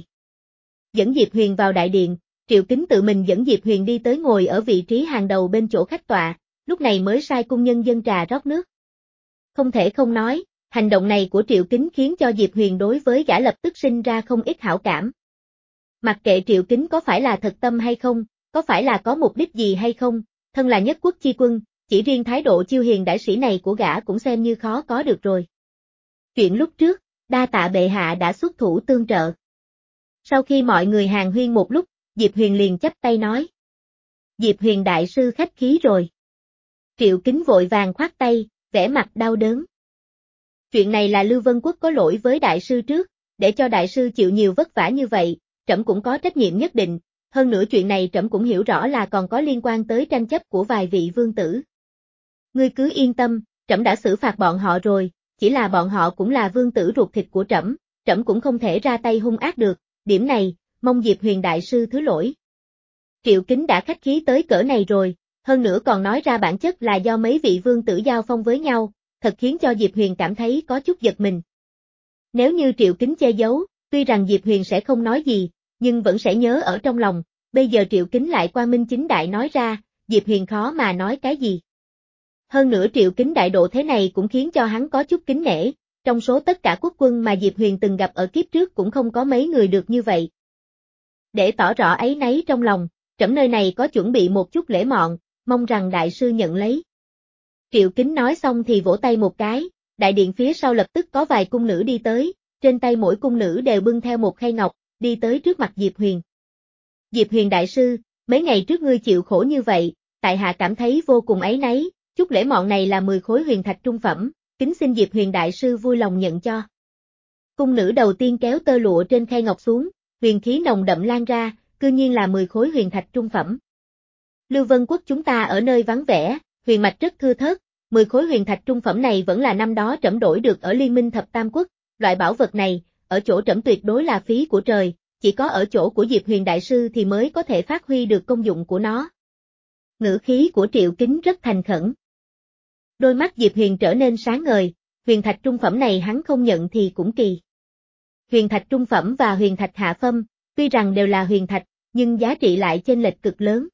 Dẫn Diệp Huyền vào đại điện, Triệu Kính tự mình dẫn Diệp Huyền đi tới ngồi ở vị trí hàng đầu bên chỗ khách tọa, lúc này mới sai cung nhân dâng trà rót nước. Không thể không nói, hành động này của Triệu Kính khiến cho Diệp Huyền đối với gã lập tức sinh ra không ít hảo cảm. Mặc kệ Triệu Kính có phải là thật tâm hay không, có phải là có mục đích gì hay không, thân là nhất quốc chi quân, chỉ riêng thái độ chiêu hiền đại sĩ này của gã cũng xem như khó có được rồi. Chuyện lúc trước, đa tạ bệ hạ đã xuất thủ tương trợ. Sau khi mọi người hàn huyên một lúc, Diệp Huyền liền chắp tay nói. Diệp Huyền đại sư khách khí rồi. Triệu Kính vội vàng khoát tay, vẻ mặt đau đớn. Chuyện này là Lưu Vân Quốc có lỗi với đại sư trước, để cho đại sư chịu nhiều vất vả như vậy, trẫm cũng có trách nhiệm nhất định, hơn nữa chuyện này trẫm cũng hiểu rõ là còn có liên quan tới tranh chấp của vài vị vương tử. Ngươi cứ yên tâm, trẫm đã xử phạt bọn họ rồi, chỉ là bọn họ cũng là vương tử ruột thịt của trẫm, trẫm cũng không thể ra tay hung ác được, điểm này, mong Diệp Huyền đại sư thứ lỗi. Triệu Kính đã khách khí tới cỡ này rồi, hơn nữa còn nói ra bản chất là do mấy vị vương tử giao phong với nhau, thật khiến cho Diệp Huyền cảm thấy có chút giật mình. Nếu như Triệu Kính che giấu, tuy rằng Diệp Huyền sẽ không nói gì, nhưng vẫn sẽ nhớ ở trong lòng, bây giờ Triệu Kính lại quang minh chính đại nói ra, Diệp Huyền khó mà nói cái gì. Hơn nữa Triệu Kính đại độ thế này cũng khiến cho hắn có chút kính nể, trong số tất cả quốc quân mà Diệp Huyền từng gặp ở kiếp trước cũng không có mấy người được như vậy. Để tỏ rõ áy náy trong lòng, trẫm nơi này có chuẩn bị một chút lễ mọn, mong rằng đại sư nhận lấy. Triệu Kính nói xong thì vỗ tay một cái, đại điện phía sau lập tức có vài cung nữ đi tới, trên tay mỗi cung nữ đều bưng theo một khay ngọc, đi tới trước mặt Diệp Huyền. Diệp Huyền đại sư, mấy ngày trước ngươi chịu khổ như vậy, tại hạ cảm thấy vô cùng áy náy, chút lễ mọn này là mười khối huyền thạch trung phẩm, kính xin Diệp Huyền đại sư vui lòng nhận cho. Cung nữ đầu tiên kéo tơ lụa trên khay ngọc xuống, huyền khí nồng đậm lan ra, cư nhiên là mười khối huyền thạch trung phẩm. Lưu Vân Quốc chúng ta ở nơi vắng vẻ, huyền mạch rất thưa thớt, mười khối huyền thạch trung phẩm này vẫn là năm đó trẫm đổi được ở Liên minh Thập Tam Quốc, loại bảo vật này, ở chỗ trẫm tuyệt đối là phí của trời, chỉ có ở chỗ của Diệp Huyền đại sư thì mới có thể phát huy được công dụng của nó. Ngữ khí của Triệu Kính rất thành khẩn. Đôi mắt Diệp Huyền trở nên sáng ngời, huyền thạch trung phẩm này hắn không nhận thì cũng kỳ. Huyền thạch trung phẩm và huyền thạch hạ phẩm, tuy rằng đều là huyền thạch, nhưng giá trị lại chênh lệch cực lớn.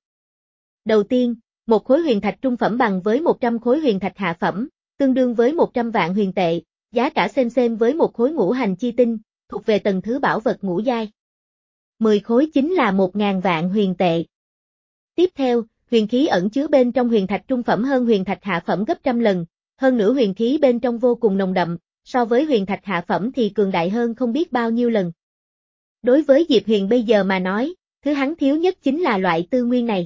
Đầu tiên, một khối huyền thạch trung phẩm bằng với một trăm khối huyền thạch hạ phẩm, tương đương với một trăm vạn huyền tệ, giá cả xem xem với một khối ngũ hành chi tinh, thuộc về tầng thứ bảo vật ngũ giai. mười khối chính là một ngàn vạn huyền tệ. Tiếp theo, huyền khí ẩn chứa bên trong huyền thạch trung phẩm hơn huyền thạch hạ phẩm gấp trăm lần, hơn nữa huyền khí bên trong vô cùng nồng đậm, so với huyền thạch hạ phẩm thì cường đại hơn không biết bao nhiêu lần. Đối với Diệp Huyền bây giờ mà nói, thứ hắn thiếu nhất chính là loại tư nguyên này.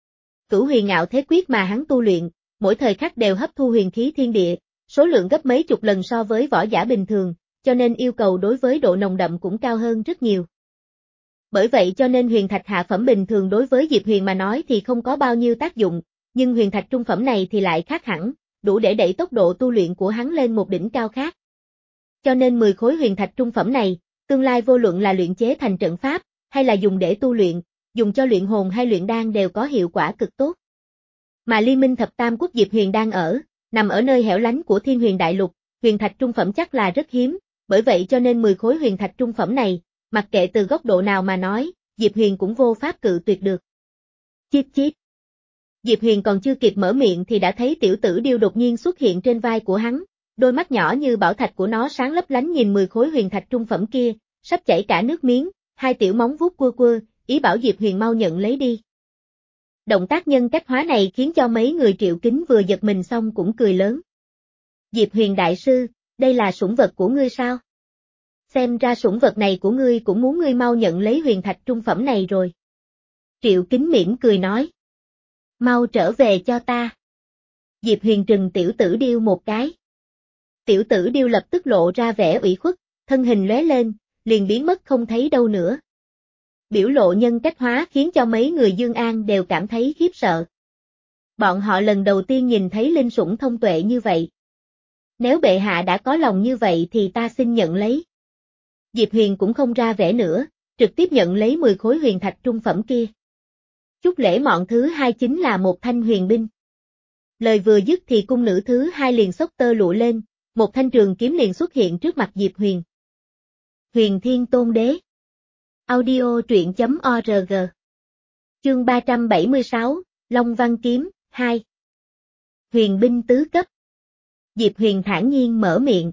Cửu huyền ngạo thế quyết mà hắn tu luyện, mỗi thời khắc đều hấp thu huyền khí thiên địa, số lượng gấp mấy chục lần so với võ giả bình thường, cho nên yêu cầu đối với độ nồng đậm cũng cao hơn rất nhiều. Bởi vậy cho nên huyền thạch hạ phẩm bình thường đối với Diệp Huyền mà nói thì không có bao nhiêu tác dụng, nhưng huyền thạch trung phẩm này thì lại khác hẳn, đủ để đẩy tốc độ tu luyện của hắn lên một đỉnh cao khác. Cho nên mười khối huyền thạch trung phẩm này, tương lai vô luận là luyện chế thành trận pháp, hay là dùng để tu luyện, dùng cho luyện hồn hay luyện đan đều có hiệu quả cực tốt. Mà Liên minh Thập Tam Quốc Diệp Huyền đang ở, nằm ở nơi hẻo lánh của Thiên Huyền Đại Lục, huyền thạch trung phẩm chắc là rất hiếm, bởi vậy cho nên mười khối huyền thạch trung phẩm này, mặc kệ từ góc độ nào mà nói, Diệp Huyền cũng vô pháp cự tuyệt được. Chít chít. Diệp Huyền còn chưa kịp mở miệng thì đã thấy tiểu tử điêu đột nhiên xuất hiện trên vai của hắn, đôi mắt nhỏ như bảo thạch của nó sáng lấp lánh nhìn mười khối huyền thạch trung phẩm kia, sắp chảy cả nước miếng, hai tiểu móng vuốt quơ quơ, ý bảo Diệp Huyền mau nhận lấy đi. Động tác nhân cách hóa này khiến cho mấy người Triệu Kính vừa giật mình xong cũng cười lớn. Diệp Huyền đại sư, đây là sủng vật của ngươi sao? Xem ra sủng vật này của ngươi cũng muốn ngươi mau nhận lấy huyền thạch trung phẩm này rồi. Triệu Kính mỉm cười nói. Mau trở về cho ta. Diệp Huyền trừng tiểu tử điêu một cái. Tiểu tử điêu lập tức lộ ra vẻ ủy khuất, thân hình lóe lên, liền biến mất không thấy đâu nữa. Biểu lộ nhân cách hóa khiến cho mấy người Dương An đều cảm thấy khiếp sợ. Bọn họ lần đầu tiên nhìn thấy linh sủng thông tuệ như vậy. Nếu bệ hạ đã có lòng như vậy thì ta xin nhận lấy. Diệp Huyền cũng không ra vẻ nữa, trực tiếp nhận lấy mười khối huyền thạch trung phẩm kia. Chúc lễ mọn thứ hai chính là một thanh huyền binh. Lời vừa dứt thì cung nữ thứ hai liền xốc tơ lụa lên, một thanh trường kiếm liền xuất hiện trước mặt Diệp Huyền. Huyền Thiên Tôn Đế. Audio truyện chấm org. Chương ba trăm bảy mươi sáu, Long Văn Kiếm, hai. Huyền binh tứ cấp. Diệp Huyền thản nhiên mở miệng.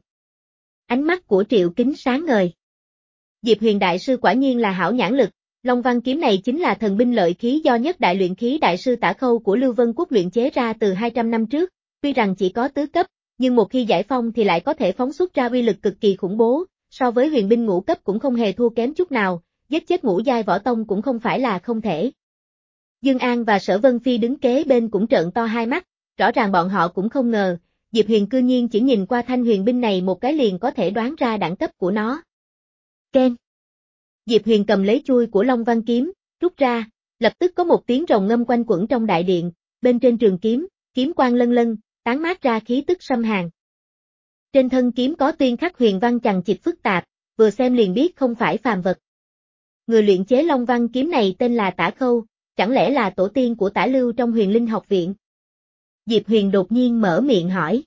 Ánh mắt của Triệu Kính sáng ngời. Diệp Huyền đại sư quả nhiên là hảo nhãn lực, Long Văn Kiếm này chính là thần binh lợi khí do nhất đại luyện khí đại sư Tả Khâu của Lưu Vân Quốc luyện chế ra từ hai trăm năm trước, tuy rằng chỉ có tứ cấp, nhưng một khi giải phong thì lại có thể phóng xuất ra uy lực cực kỳ khủng bố, so với huyền binh ngũ cấp cũng không hề thua kém chút nào, giết chết ngũ giai võ tông cũng không phải là không thể. Dương An và Sở Vân Phi đứng kế bên cũng trợn to hai mắt, rõ ràng bọn họ cũng không ngờ, Diệp Huyền cư nhiên chỉ nhìn qua thanh huyền binh này một cái liền có thể đoán ra đẳng cấp của nó. Ken. Diệp Huyền cầm lấy chuôi của Long Văn Kiếm, rút ra, lập tức có một tiếng rồng ngâm quanh quẩn trong đại điện, bên trên trường kiếm, kiếm quang lân lân, tán mát ra khí tức xâm hàn. Trên thân kiếm có tuyên khắc huyền văn chằng chịt phức tạp, vừa xem liền biết không phải phàm vật. Người luyện chế Long Văn Kiếm này tên là Tả Khâu, chẳng lẽ là tổ tiên của Tả Lưu trong Huyền Linh học viện? Diệp Huyền đột nhiên mở miệng hỏi.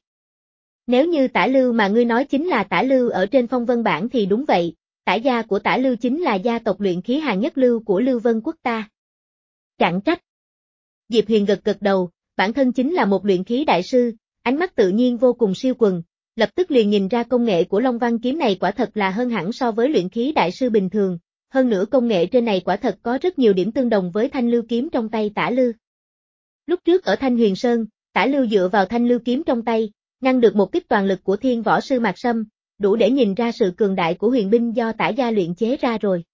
Nếu như Tả Lưu mà ngươi nói chính là Tả Lưu ở trên phong vân bảng thì đúng vậy, Tả gia của Tả Lưu chính là gia tộc luyện khí hàng nhất lưu của Lưu Vân Quốc ta. Chẳng trách. Diệp Huyền gật gật đầu, bản thân chính là một luyện khí đại sư, ánh mắt tự nhiên vô cùng siêu quần, lập tức liền nhìn ra công nghệ của Long Văn Kiếm này quả thật là hơn hẳn so với luyện khí đại sư bình thường, hơn nữa công nghệ trên này quả thật có rất nhiều điểm tương đồng với thanh lưu kiếm trong tay Tả Lưu. Lúc trước ở Thanh Huyền Sơn, Tả Lưu dựa vào thanh lưu kiếm trong tay, ngăn được một kích toàn lực của thiên võ sư Mạc Sâm, đủ để nhìn ra sự cường đại của huyền binh do Tả gia luyện chế ra rồi.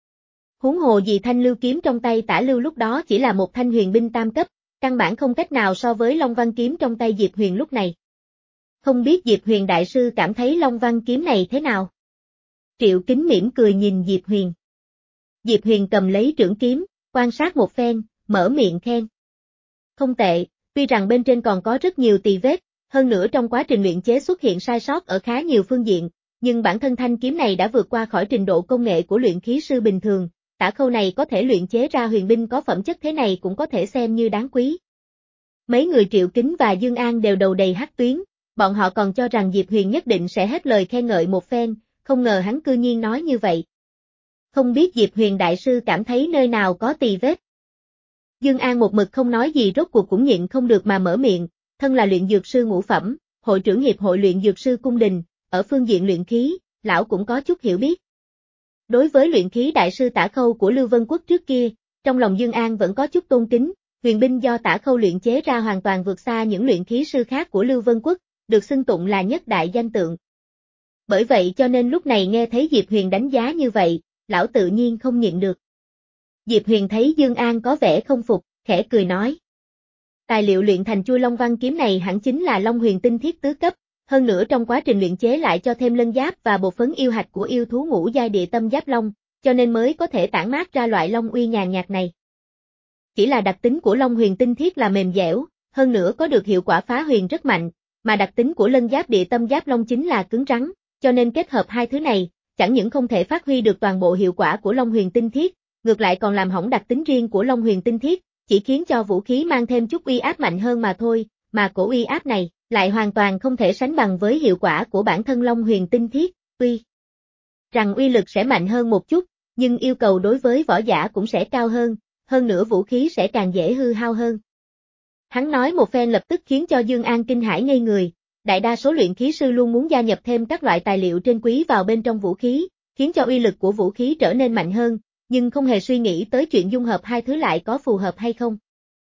Huống hồ gì thanh lưu kiếm trong tay Tả Lưu lúc đó chỉ là một thanh huyền binh tam cấp, căn bản không cách nào so với Long Văn Kiếm trong tay Diệp Huyền lúc này. Không biết Diệp Huyền đại sư cảm thấy Long Văn Kiếm này thế nào? Triệu Kính mỉm cười nhìn Diệp Huyền. Diệp Huyền cầm lấy trưởng kiếm, quan sát một phen, mở miệng khen. Không tệ, tuy rằng bên trên còn có rất nhiều tì vết, hơn nữa trong quá trình luyện chế xuất hiện sai sót ở khá nhiều phương diện, nhưng bản thân thanh kiếm này đã vượt qua khỏi trình độ công nghệ của luyện khí sư bình thường, Tả Khâu này có thể luyện chế ra huyền binh có phẩm chất thế này cũng có thể xem như đáng quý. Mấy người Triệu Kính và Dương An đều đầu đầy hắc tuyến, bọn họ còn cho rằng Diệp Huyền nhất định sẽ hết lời khen ngợi một phen, không ngờ hắn cư nhiên nói như vậy. Không biết Diệp Huyền đại sư cảm thấy nơi nào có tì vết. Dương An một mực không nói gì rốt cuộc cũng nhịn không được mà mở miệng, thân là luyện dược sư ngũ phẩm, hội trưởng hiệp hội luyện dược sư cung đình, ở phương diện luyện khí, lão cũng có chút hiểu biết. Đối với luyện khí đại sư Tả Khâu của Lưu Vân Quốc trước kia, trong lòng Dương An vẫn có chút tôn kính, huyền binh do Tả Khâu luyện chế ra hoàn toàn vượt xa những luyện khí sư khác của Lưu Vân Quốc, được xưng tụng là nhất đại danh tượng. Bởi vậy cho nên lúc này nghe thấy Diệp Huyền đánh giá như vậy, lão tự nhiên không nhịn được. Diệp Huyền thấy Dương An có vẻ không phục, khẽ cười nói. Tài liệu luyện thành chuôi Long Văn Kiếm này hẳn chính là Long Huyền tinh thiết tứ cấp, hơn nữa trong quá trình luyện chế lại cho thêm lân giáp và bột phấn yêu hạch của yêu thú ngũ giai địa tâm giáp long, cho nên mới có thể tản mát ra loại long uy nhàn nhạt này. Chỉ là đặc tính của Long Huyền tinh thiết là mềm dẻo, hơn nữa có được hiệu quả phá huyền rất mạnh, mà đặc tính của lân giáp địa tâm giáp long chính là cứng rắn, cho nên kết hợp hai thứ này, chẳng những không thể phát huy được toàn bộ hiệu quả của Long Huyền tinh thiết, ngược lại còn làm hỏng đặc tính riêng của Long Huyền tinh thiết, chỉ khiến cho vũ khí mang thêm chút uy áp mạnh hơn mà thôi, mà cổ uy áp này lại hoàn toàn không thể sánh bằng với hiệu quả của bản thân Long Huyền tinh thiết, tuy rằng uy lực sẽ mạnh hơn một chút, nhưng yêu cầu đối với võ giả cũng sẽ cao hơn, hơn nữa vũ khí sẽ càng dễ hư hao hơn. Hắn nói một phen lập tức khiến cho Dương An kinh hãi ngây người, đại đa số luyện khí sư luôn muốn gia nhập thêm các loại tài liệu trên quý vào bên trong vũ khí, khiến cho uy lực của vũ khí trở nên mạnh hơn, nhưng không hề suy nghĩ tới chuyện dung hợp hai thứ lại có phù hợp hay không.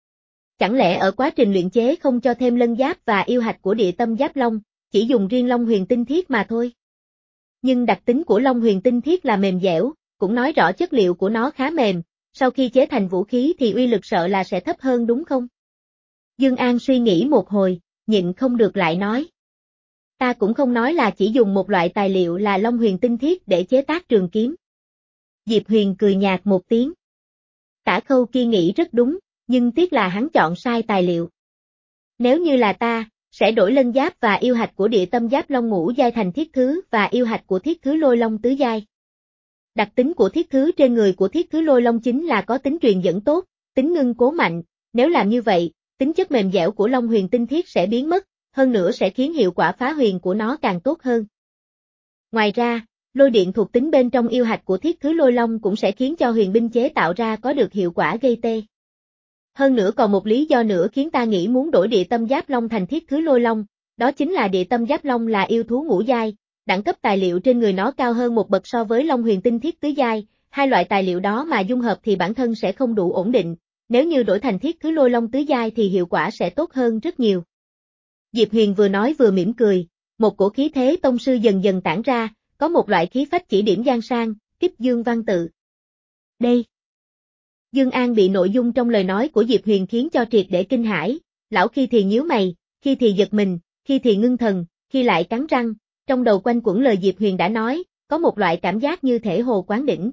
Chẳng lẽ ở quá trình luyện chế không cho thêm lân giáp và yêu hạch của địa tâm giáp long, chỉ dùng riêng Long Huyền tinh thiết mà thôi? Nhưng đặc tính của Long Huyền tinh thiết là mềm dẻo, cũng nói rõ chất liệu của nó khá mềm, sau khi chế thành vũ khí thì uy lực sợ là sẽ thấp hơn đúng không? Dương An suy nghĩ một hồi, nhịn không được lại nói. Ta cũng không nói là chỉ dùng một loại tài liệu là Long Huyền tinh thiết để chế tác trường kiếm. Diệp Huyền cười nhạt một tiếng. Tả Khâu kia nghĩ rất đúng, nhưng tiếc là hắn chọn sai tài liệu. Nếu như là ta, sẽ đổi lân giáp và yêu hạch của địa tâm giáp long ngũ giai thành thiết thứ và yêu hạch của thiết thứ lôi long tứ giai. Đặc tính của thiết thứ trên người của thiết thứ lôi long chính là có tính truyền dẫn tốt, tính ngưng cố mạnh, nếu làm như vậy, tính chất mềm dẻo của Long Huyền tinh thiết sẽ biến mất, hơn nữa sẽ khiến hiệu quả phá huyền của nó càng tốt hơn. Ngoài ra, lôi điện thuộc tính bên trong yêu hạch của thiết thứ lôi long cũng sẽ khiến cho huyền binh chế tạo ra có được hiệu quả gây tê. Hơn nữa còn một lý do nữa khiến ta nghĩ muốn đổi địa tâm giáp long thành thiết thứ lôi long, đó chính là địa tâm giáp long là yêu thú ngũ giai, đẳng cấp tài liệu trên người nó cao hơn một bậc so với Long Huyền tinh thiết tứ giai, hai loại tài liệu đó mà dung hợp thì bản thân sẽ không đủ ổn định, nếu như đổi thành thiết thứ lôi long tứ giai thì hiệu quả sẽ tốt hơn rất nhiều. Diệp Huyền vừa nói vừa mỉm cười, một cổ khí thế tông sư dần dần tản ra, có một loại khí phách chỉ điểm giang sang, tiếp dương văn tự. Đây. Dương An bị nội dung trong lời nói của Diệp Huyền khiến cho triệt để kinh hãi, lão khi thì nhíu mày, khi thì giật mình, khi thì ngưng thần, khi lại cắn răng, trong đầu quanh quẩn lời Diệp Huyền đã nói, có một loại cảm giác như thể hồ quán đỉnh.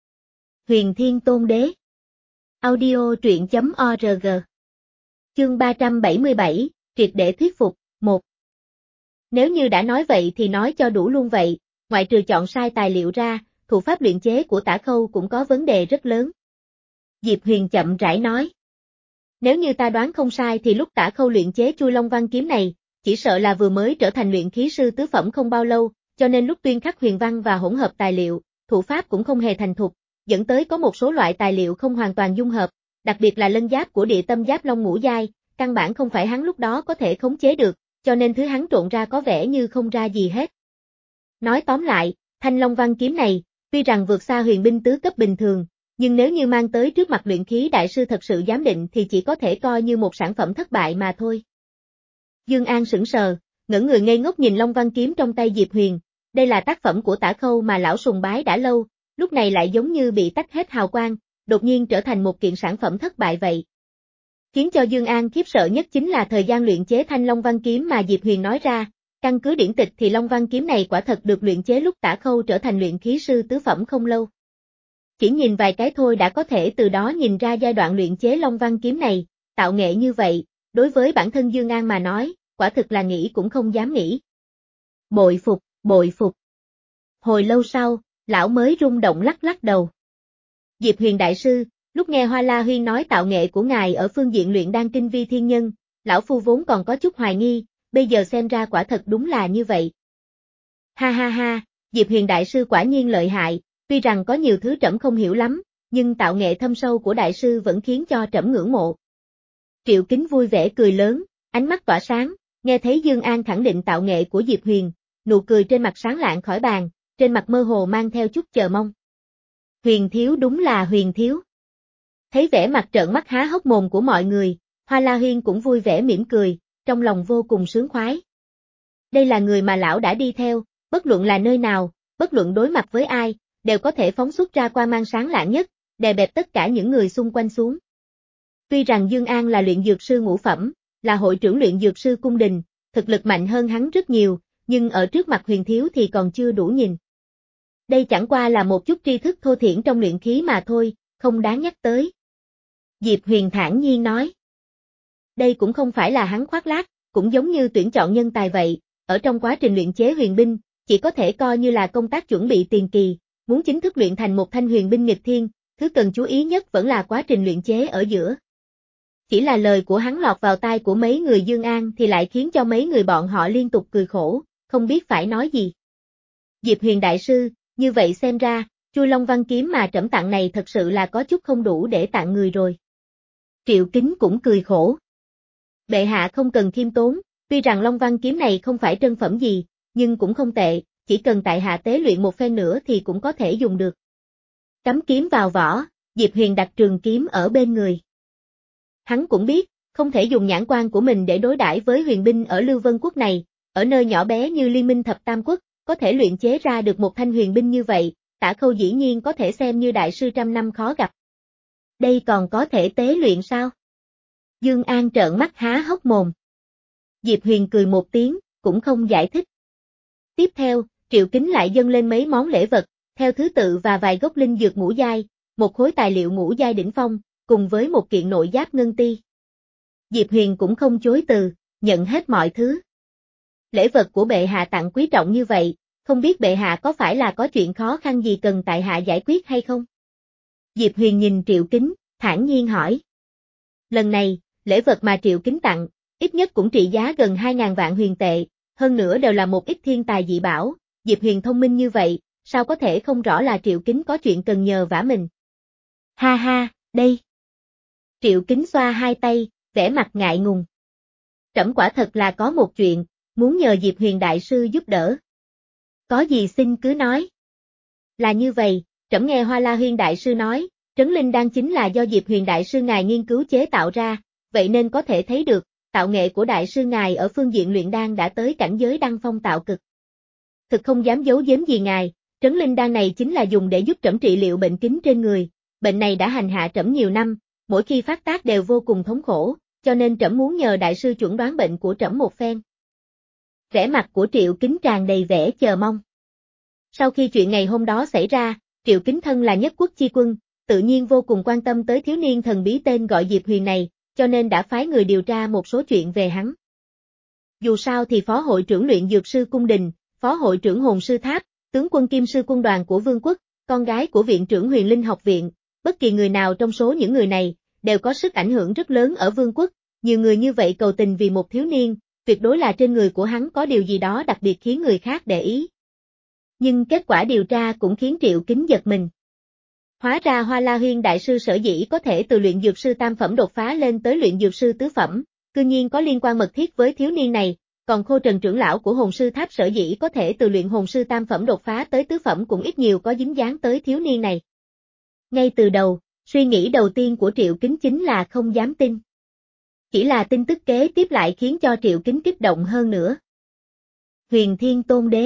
Huyền Thiên Tôn Đế. Audio truyện chấm org. Chương ba trăm bảy mươi bảy, triệt để thuyết phục, một. Nếu như đã nói vậy thì nói cho đủ luôn vậy, ngoại trừ chọn sai tài liệu ra, thủ pháp luyện chế của Tả Khâu cũng có vấn đề rất lớn. Diệp Huyền chậm rãi nói. Nếu như ta đoán không sai thì lúc Tả Khâu luyện chế Chui Long Văn kiếm này, chỉ sợ là vừa mới trở thành luyện khí sư tứ phẩm không bao lâu, cho nên lúc tuyên khắc huyền văn và hỗn hợp tài liệu, thủ pháp cũng không hề thành thục, dẫn tới có một số loại tài liệu không hoàn toàn dung hợp, đặc biệt là lân giáp của địa tâm giáp long ngũ giai, căn bản không phải hắn lúc đó có thể khống chế được, cho nên thứ hắn trộn ra có vẻ như không ra gì hết. Nói tóm lại, Thanh Long Văn kiếm này, tuy rằng vượt xa huyền binh tứ cấp bình thường, nhưng nếu như mang tới trước mặt luyện khí đại sư thật sự giám định thì chỉ có thể coi như một sản phẩm thất bại mà thôi. Dương An sững sờ, ngẩn người ngây ngốc nhìn Long Văn kiếm trong tay Diệp Huyền, đây là tác phẩm của Tả Khâu mà lão sùng bái đã lâu, lúc này lại giống như bị tách hết hào quang, đột nhiên trở thành một kiện sản phẩm thất bại vậy. Khiến cho Dương An khiếp sợ nhất chính là thời gian luyện chế Thanh Long Văn kiếm mà Diệp Huyền nói ra, căn cứ điển tịch thì Long Văn kiếm này quả thật được luyện chế lúc Tả Khâu trở thành luyện khí sư tứ phẩm không lâu. Chỉ nhìn vài cái thôi đã có thể từ đó nhìn ra giai đoạn luyện chế Long Văn kiếm này, tạo nghệ như vậy, đối với bản thân Dương An mà nói, quả thực là nghĩ cũng không dám nghĩ. Bội phục, bội phục. Hồi lâu sau, lão mới rung động lắc lắc đầu. Diệp Huyền đại sư, lúc nghe Hoa La Huyên nói tạo nghệ của ngài ở phương diện luyện đan kinh vi thiên nhân, lão phu vốn còn có chút hoài nghi, bây giờ xem ra quả thật đúng là như vậy. Ha ha ha, Diệp Huyền đại sư quả nhiên lợi hại, tuy rằng có nhiều thứ trẫm không hiểu lắm, nhưng tạo nghệ thâm sâu của đại sư vẫn khiến cho trẫm ngưỡng mộ. Triệu Kính vui vẻ cười lớn, ánh mắt tỏa sáng, nghe thấy Dương An khẳng định tạo nghệ của Diệp Huyền, nụ cười trên mặt sáng lạng khỏi bàn, trên mặt mơ hồ mang theo chút chờ mong. Huyền thiếu đúng là Huyền thiếu. Thấy vẻ mặt trợn mắt há hốc mồm của mọi người, Hoa La Huyên cũng vui vẻ mỉm cười, trong lòng vô cùng sướng khoái. Đây là người mà lão đã đi theo, bất luận là nơi nào, bất luận đối mặt với ai, đều có thể phóng xuất ra quang mang sáng lạng nhất, đè bẹp tất cả những người xung quanh xuống. Tuy rằng Dương An là luyện dược sư ngũ phẩm, là hội trưởng luyện dược sư cung đình, thực lực mạnh hơn hắn rất nhiều, nhưng ở trước mặt Huyền thiếu thì còn chưa đủ nhìn. Đây chẳng qua là một chút tri thức thô thiển trong luyện khí mà thôi, không đáng nhắc tới. Diệp Huyền thản nhiên nói. Đây cũng không phải là hắn khoác lác, cũng giống như tuyển chọn nhân tài vậy, ở trong quá trình luyện chế huyền binh, chỉ có thể coi như là công tác chuẩn bị tiền kỳ, muốn chính thức luyện thành một thanh huyền binh nghịch thiên, thứ cần chú ý nhất vẫn là quá trình luyện chế ở giữa. Chỉ là lời của hắn lọt vào tai của mấy người Dương An thì lại khiến cho mấy người bọn họ liên tục cười khổ, không biết phải nói gì. Diệp Huyền đại sư, như vậy xem ra, Chui Long Văn kiếm mà trẫm tặng này thật sự là có chút không đủ để tặng người rồi. Triệu Kính cũng cười khổ. Bệ hạ không cần khiêm tốn, tuy rằng Long Văn kiếm này không phải trân phẩm gì, nhưng cũng không tệ, chỉ cần tại hạ tế luyện một phen nữa thì cũng có thể dùng được. Cắm kiếm vào vỏ, Diệp Huyền đặt trường kiếm ở bên người. Hắn cũng biết, không thể dùng nhãn quan của mình để đối đãi với huyền binh ở Lưu Vân Quốc này, ở nơi nhỏ bé như Liên Minh Thập Tam Quốc, có thể luyện chế ra được một thanh huyền binh như vậy, Tả Khâu dĩ nhiên có thể xem như đại sư trăm năm khó gặp. Đây còn có thể tế luyện sao? Dương An trợn mắt há hốc mồm. Diệp Huyền cười một tiếng, cũng không giải thích. Tiếp theo, Triệu Kính lại dâng lên mấy món lễ vật, theo thứ tự và vài gốc linh dược ngũ giai, một khối tài liệu ngũ giai đỉnh phong, cùng với một kiện nội giáp ngân ti. Diệp Huyền cũng không chối từ, nhận hết mọi thứ. Lễ vật của bệ hạ tặng quý trọng như vậy, không biết bệ hạ có phải là có chuyện khó khăn gì cần tại hạ giải quyết hay không? Diệp Huyền nhìn Triệu Kính, thản nhiên hỏi. Lần này, lễ vật mà Triệu Kính tặng, ít nhất cũng trị giá gần hai ngàn vạn huyền tệ, hơn nữa đều là một ít thiên tài dị bảo, Diệp Huyền thông minh như vậy, sao có thể không rõ là Triệu Kính có chuyện cần nhờ vả mình. Ha ha, đây. Triệu Kính xoa hai tay, vẻ mặt ngại ngùng. Trẫm quả thật là có một chuyện, muốn nhờ Diệp Huyền đại sư giúp đỡ. Có gì xin cứ nói. Là như vậy, trẫm nghe Hoa La Huyên đại sư nói, trấn linh đan chính là do Diệp Huyền đại sư ngài nghiên cứu chế tạo ra, vậy nên có thể thấy được, tạo nghệ của đại sư ngài ở phương diện luyện đan đã tới cảnh giới đăng phong tạo cực. Thực không dám giấu giếm gì ngài, trấn linh đan này chính là dùng để giúp trẫm trị liệu bệnh kính trên người, bệnh này đã hành hạ trẫm nhiều năm, mỗi khi phát tác đều vô cùng thống khổ, cho nên trẫm muốn nhờ đại sư chuẩn đoán bệnh của trẫm một phen. Vẻ mặt của Triệu Kính tràn đầy vẻ chờ mong. Sau khi chuyện ngày hôm đó xảy ra, Triệu Kính thân là nhất quốc chi quân, tự nhiên vô cùng quan tâm tới thiếu niên thần bí tên gọi Diệp Huyền này, cho nên đã phái người điều tra một số chuyện về hắn. Dù sao thì phó hội trưởng luyện dược sư cung đình, phó hội trưởng hồn sư tháp, tướng quân kim sư quân đoàn của vương quốc, con gái của viện trưởng huyền linh học viện, bất kỳ người nào trong số những người này, đều có sức ảnh hưởng rất lớn ở vương quốc, nhiều người như vậy cầu tình vì một thiếu niên, tuyệt đối là trên người của hắn có điều gì đó đặc biệt khiến người khác để ý. Nhưng kết quả điều tra cũng khiến Triệu Kính giật mình. Hóa ra Hoa La Huyên đại sư sở dĩ có thể từ luyện dược sư tam phẩm đột phá lên tới luyện dược sư tứ phẩm, cư nhiên có liên quan mật thiết với thiếu niên này, còn Khô Trần trưởng lão của hồn sư tháp sở dĩ có thể từ luyện hồn sư tam phẩm đột phá tới tứ phẩm cũng ít nhiều có dính dáng tới thiếu niên này. Ngay từ đầu, suy nghĩ đầu tiên của Triệu Kính chính là không dám tin. Chỉ là tin tức kế tiếp lại khiến cho Triệu Kính kích động hơn nữa. Huyền Thiên Tôn Đế.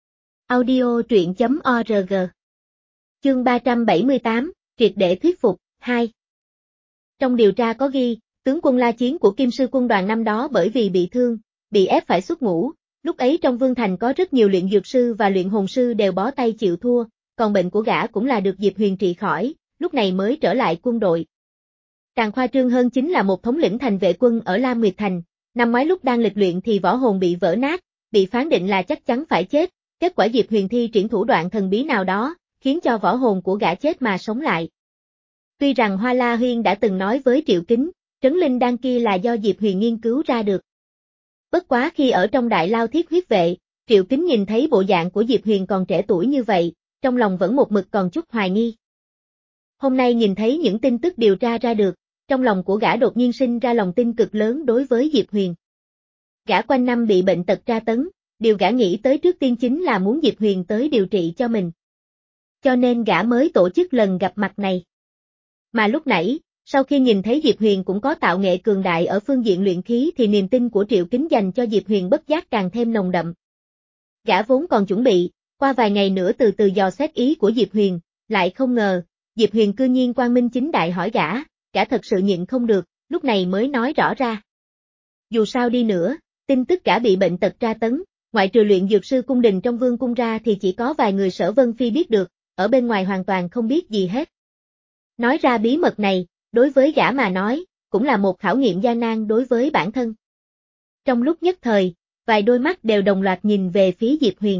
Audio truyện chấm org. Chương ba trăm bảy mươi tám, triệt để thuyết phục, hai. Trong điều tra có ghi, tướng quân La Chiến của Kim sư quân đoàn năm đó bởi vì bị thương, bị ép phải xuất ngũ, lúc ấy trong Vương Thành có rất nhiều luyện dược sư và luyện hồn sư đều bó tay chịu thua, còn bệnh của gã cũng là được Diệp Huyền trị khỏi, lúc này mới trở lại quân đội. Càng khoa trương hơn chính là một thống lĩnh thành vệ quân ở Lam Nguyệt Thành, năm ngoái lúc đang lịch luyện thì võ hồn bị vỡ nát, bị phán định là chắc chắn phải chết, kết quả Diệp Huyền thi triển thủ đoạn thần bí nào đó, khiến cho võ hồn của gã chết mà sống lại. Tuy rằng Hoa La Huyên đã từng nói với Triệu Kính, trấn linh đan kia là do Diệp Huyền nghiên cứu ra được. Bất quá khi ở trong đại lao thiết huyết vệ, Triệu Kính nhìn thấy bộ dạng của Diệp Huyền còn trẻ tuổi như vậy, trong lòng vẫn một mực còn chút hoài nghi. Hôm nay nhìn thấy những tin tức điều tra ra được, trong lòng của gã đột nhiên sinh ra lòng tin cực lớn đối với Diệp Huyền. Gã quanh năm bị bệnh tật tra tấn, điều gã nghĩ tới trước tiên chính là muốn Diệp Huyền tới điều trị cho mình. Cho nên gã mới tổ chức lần gặp mặt này. Mà lúc nãy, sau khi nhìn thấy Diệp Huyền cũng có tạo nghệ cường đại ở phương diện luyện khí thì niềm tin của Triệu Kính dành cho Diệp Huyền bất giác càng thêm nồng đậm. Gã vốn còn chuẩn bị, qua vài ngày nữa từ từ dò xét ý của Diệp Huyền, lại không ngờ, Diệp Huyền cư nhiên quang minh chính đại hỏi gã, gã thật sự nhịn không được, lúc này mới nói rõ ra. Dù sao đi nữa, tin tức gã bị bệnh tật tra tấn, ngoại trừ luyện dược sư cung đình trong vương cung ra thì chỉ có vài người Sở Vân Phi biết được, ở bên ngoài hoàn toàn không biết gì hết. Nói ra bí mật này, đối với gã mà nói, cũng là một khảo nghiệm gian nan đối với bản thân. Trong lúc nhất thời, vài đôi mắt đều đồng loạt nhìn về phía Diệp Huyền.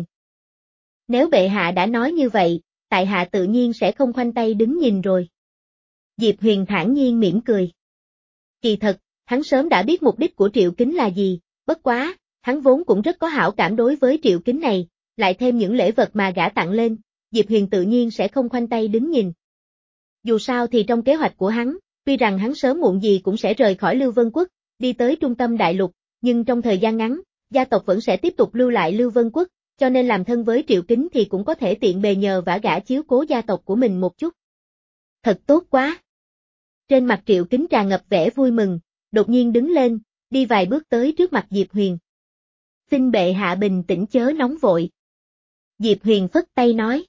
Nếu bệ hạ đã nói như vậy, tại hạ tự nhiên sẽ không khoanh tay đứng nhìn rồi. Diệp Huyền thản nhiên mỉm cười. Kỳ thật, hắn sớm đã biết mục đích của Triệu Kính là gì, bất quá, hắn vốn cũng rất có hảo cảm đối với Triệu Kính này, lại thêm những lễ vật mà gã tặng lên, Diệp Huyền tự nhiên sẽ không khoanh tay đứng nhìn. Dù sao thì trong kế hoạch của hắn, tuy rằng hắn sớm muộn gì cũng sẽ rời khỏi Lưu Vân Quốc, đi tới trung tâm đại lục, nhưng trong thời gian ngắn, gia tộc vẫn sẽ tiếp tục lưu lại Lưu Vân Quốc, cho nên làm thân với Triệu Kính thì cũng có thể tiện bề nhờ vả gã chiếu cố gia tộc của mình một chút. Thật tốt quá! Trên mặt Triệu Kính tràn ngập vẻ vui mừng, đột nhiên đứng lên, đi vài bước tới trước mặt Diệp Huyền. Xin bệ hạ bình tĩnh chớ nóng vội. Diệp Huyền phất tay nói.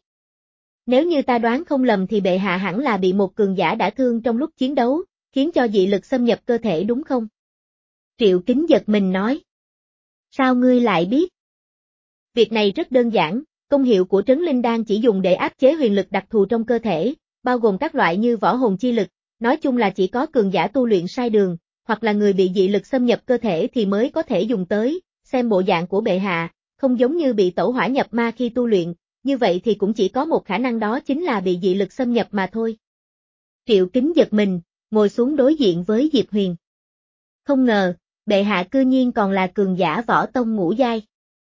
Nếu như ta đoán không lầm thì bệ hạ hẳn là bị một cường giả đả thương trong lúc chiến đấu, khiến cho dị lực xâm nhập cơ thể đúng không? Triệu Kính giật mình nói. Sao ngươi lại biết? Việc này rất đơn giản, công hiệu của trấn linh đan chỉ dùng để áp chế huyền lực đặc thù trong cơ thể, bao gồm các loại như võ hồn chi lực, nói chung là chỉ có cường giả tu luyện sai đường, hoặc là người bị dị lực xâm nhập cơ thể thì mới có thể dùng tới, xem bộ dạng của bệ hạ, không giống như bị tẩu hỏa nhập ma khi tu luyện, như vậy thì cũng chỉ có một khả năng đó chính là bị dị lực xâm nhập mà thôi. Triệu Kính giật mình, ngồi xuống đối diện với Diệp Huyền. Không ngờ, bệ hạ cư nhiên còn là cường giả võ tông ngũ giai.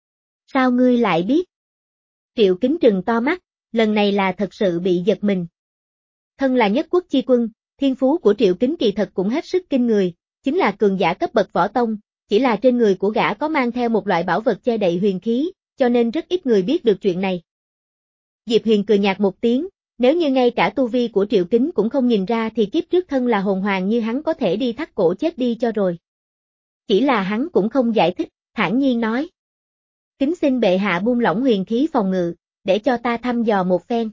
Sao ngươi lại biết? Triệu Kính trừng to mắt, lần này là thật sự bị giật mình. Thân là nhất quốc chi quân, thiên phú của Triệu Kính kỳ thật cũng hết sức kinh người, chính là cường giả cấp bậc võ tông, chỉ là trên người của gã có mang theo một loại bảo vật che đậy huyền khí, cho nên rất ít người biết được chuyện này. Diệp Huyền cười nhạt một tiếng, nếu như ngay cả tu vi của Triệu Kính cũng không nhìn ra thì kiếp trước thân là hồn hoàng như hắn có thể đi thắt cổ chết đi cho rồi. Chỉ là hắn cũng không giải thích, thản nhiên nói. Kính xin bệ hạ buông lỏng huyền khí phòng ngự, để cho ta thăm dò một phen.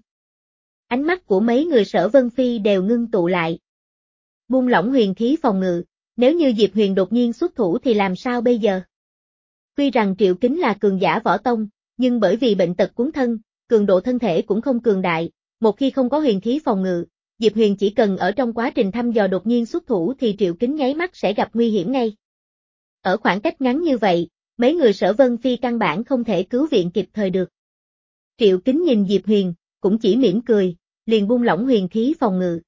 Ánh mắt của mấy người Sở Vân Phi đều ngưng tụ lại. Buông lỏng huyền khí phòng ngự, nếu như Diệp Huyền đột nhiên xuất thủ thì làm sao bây giờ? Tuy rằng Triệu Kính là cường giả võ tông, nhưng bởi vì bệnh tật cuốn thân, cường độ thân thể cũng không cường đại, một khi không có huyền khí phòng ngự, Diệp Huyền chỉ cần ở trong quá trình thăm dò đột nhiên xuất thủ thì Triệu Kính nháy mắt sẽ gặp nguy hiểm ngay. Ở khoảng cách ngắn như vậy, mấy người Sở Vân Phi căn bản không thể cứu viện kịp thời được. Triệu Kính nhìn Diệp Huyền, cũng chỉ mỉm cười, liền buông lỏng huyền khí phòng ngự.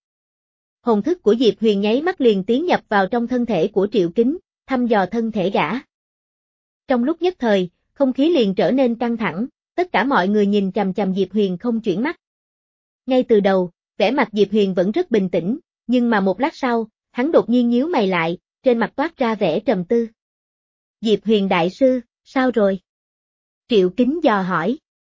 Hồn thức của Diệp Huyền nháy mắt liền tiến nhập vào trong thân thể của Triệu Kính, thăm dò thân thể gã. Trong lúc nhất thời, không khí liền trở nên căng thẳng, tất cả mọi người nhìn chằm chằm Diệp Huyền không chuyển mắt. Ngay từ đầu, vẻ mặt Diệp Huyền vẫn rất bình tĩnh, nhưng mà một lát sau, hắn đột nhiên nhíu mày lại, trên mặt toát ra vẻ trầm tư. Diệp Huyền đại sư, sao rồi? Triệu Kính dò hỏi.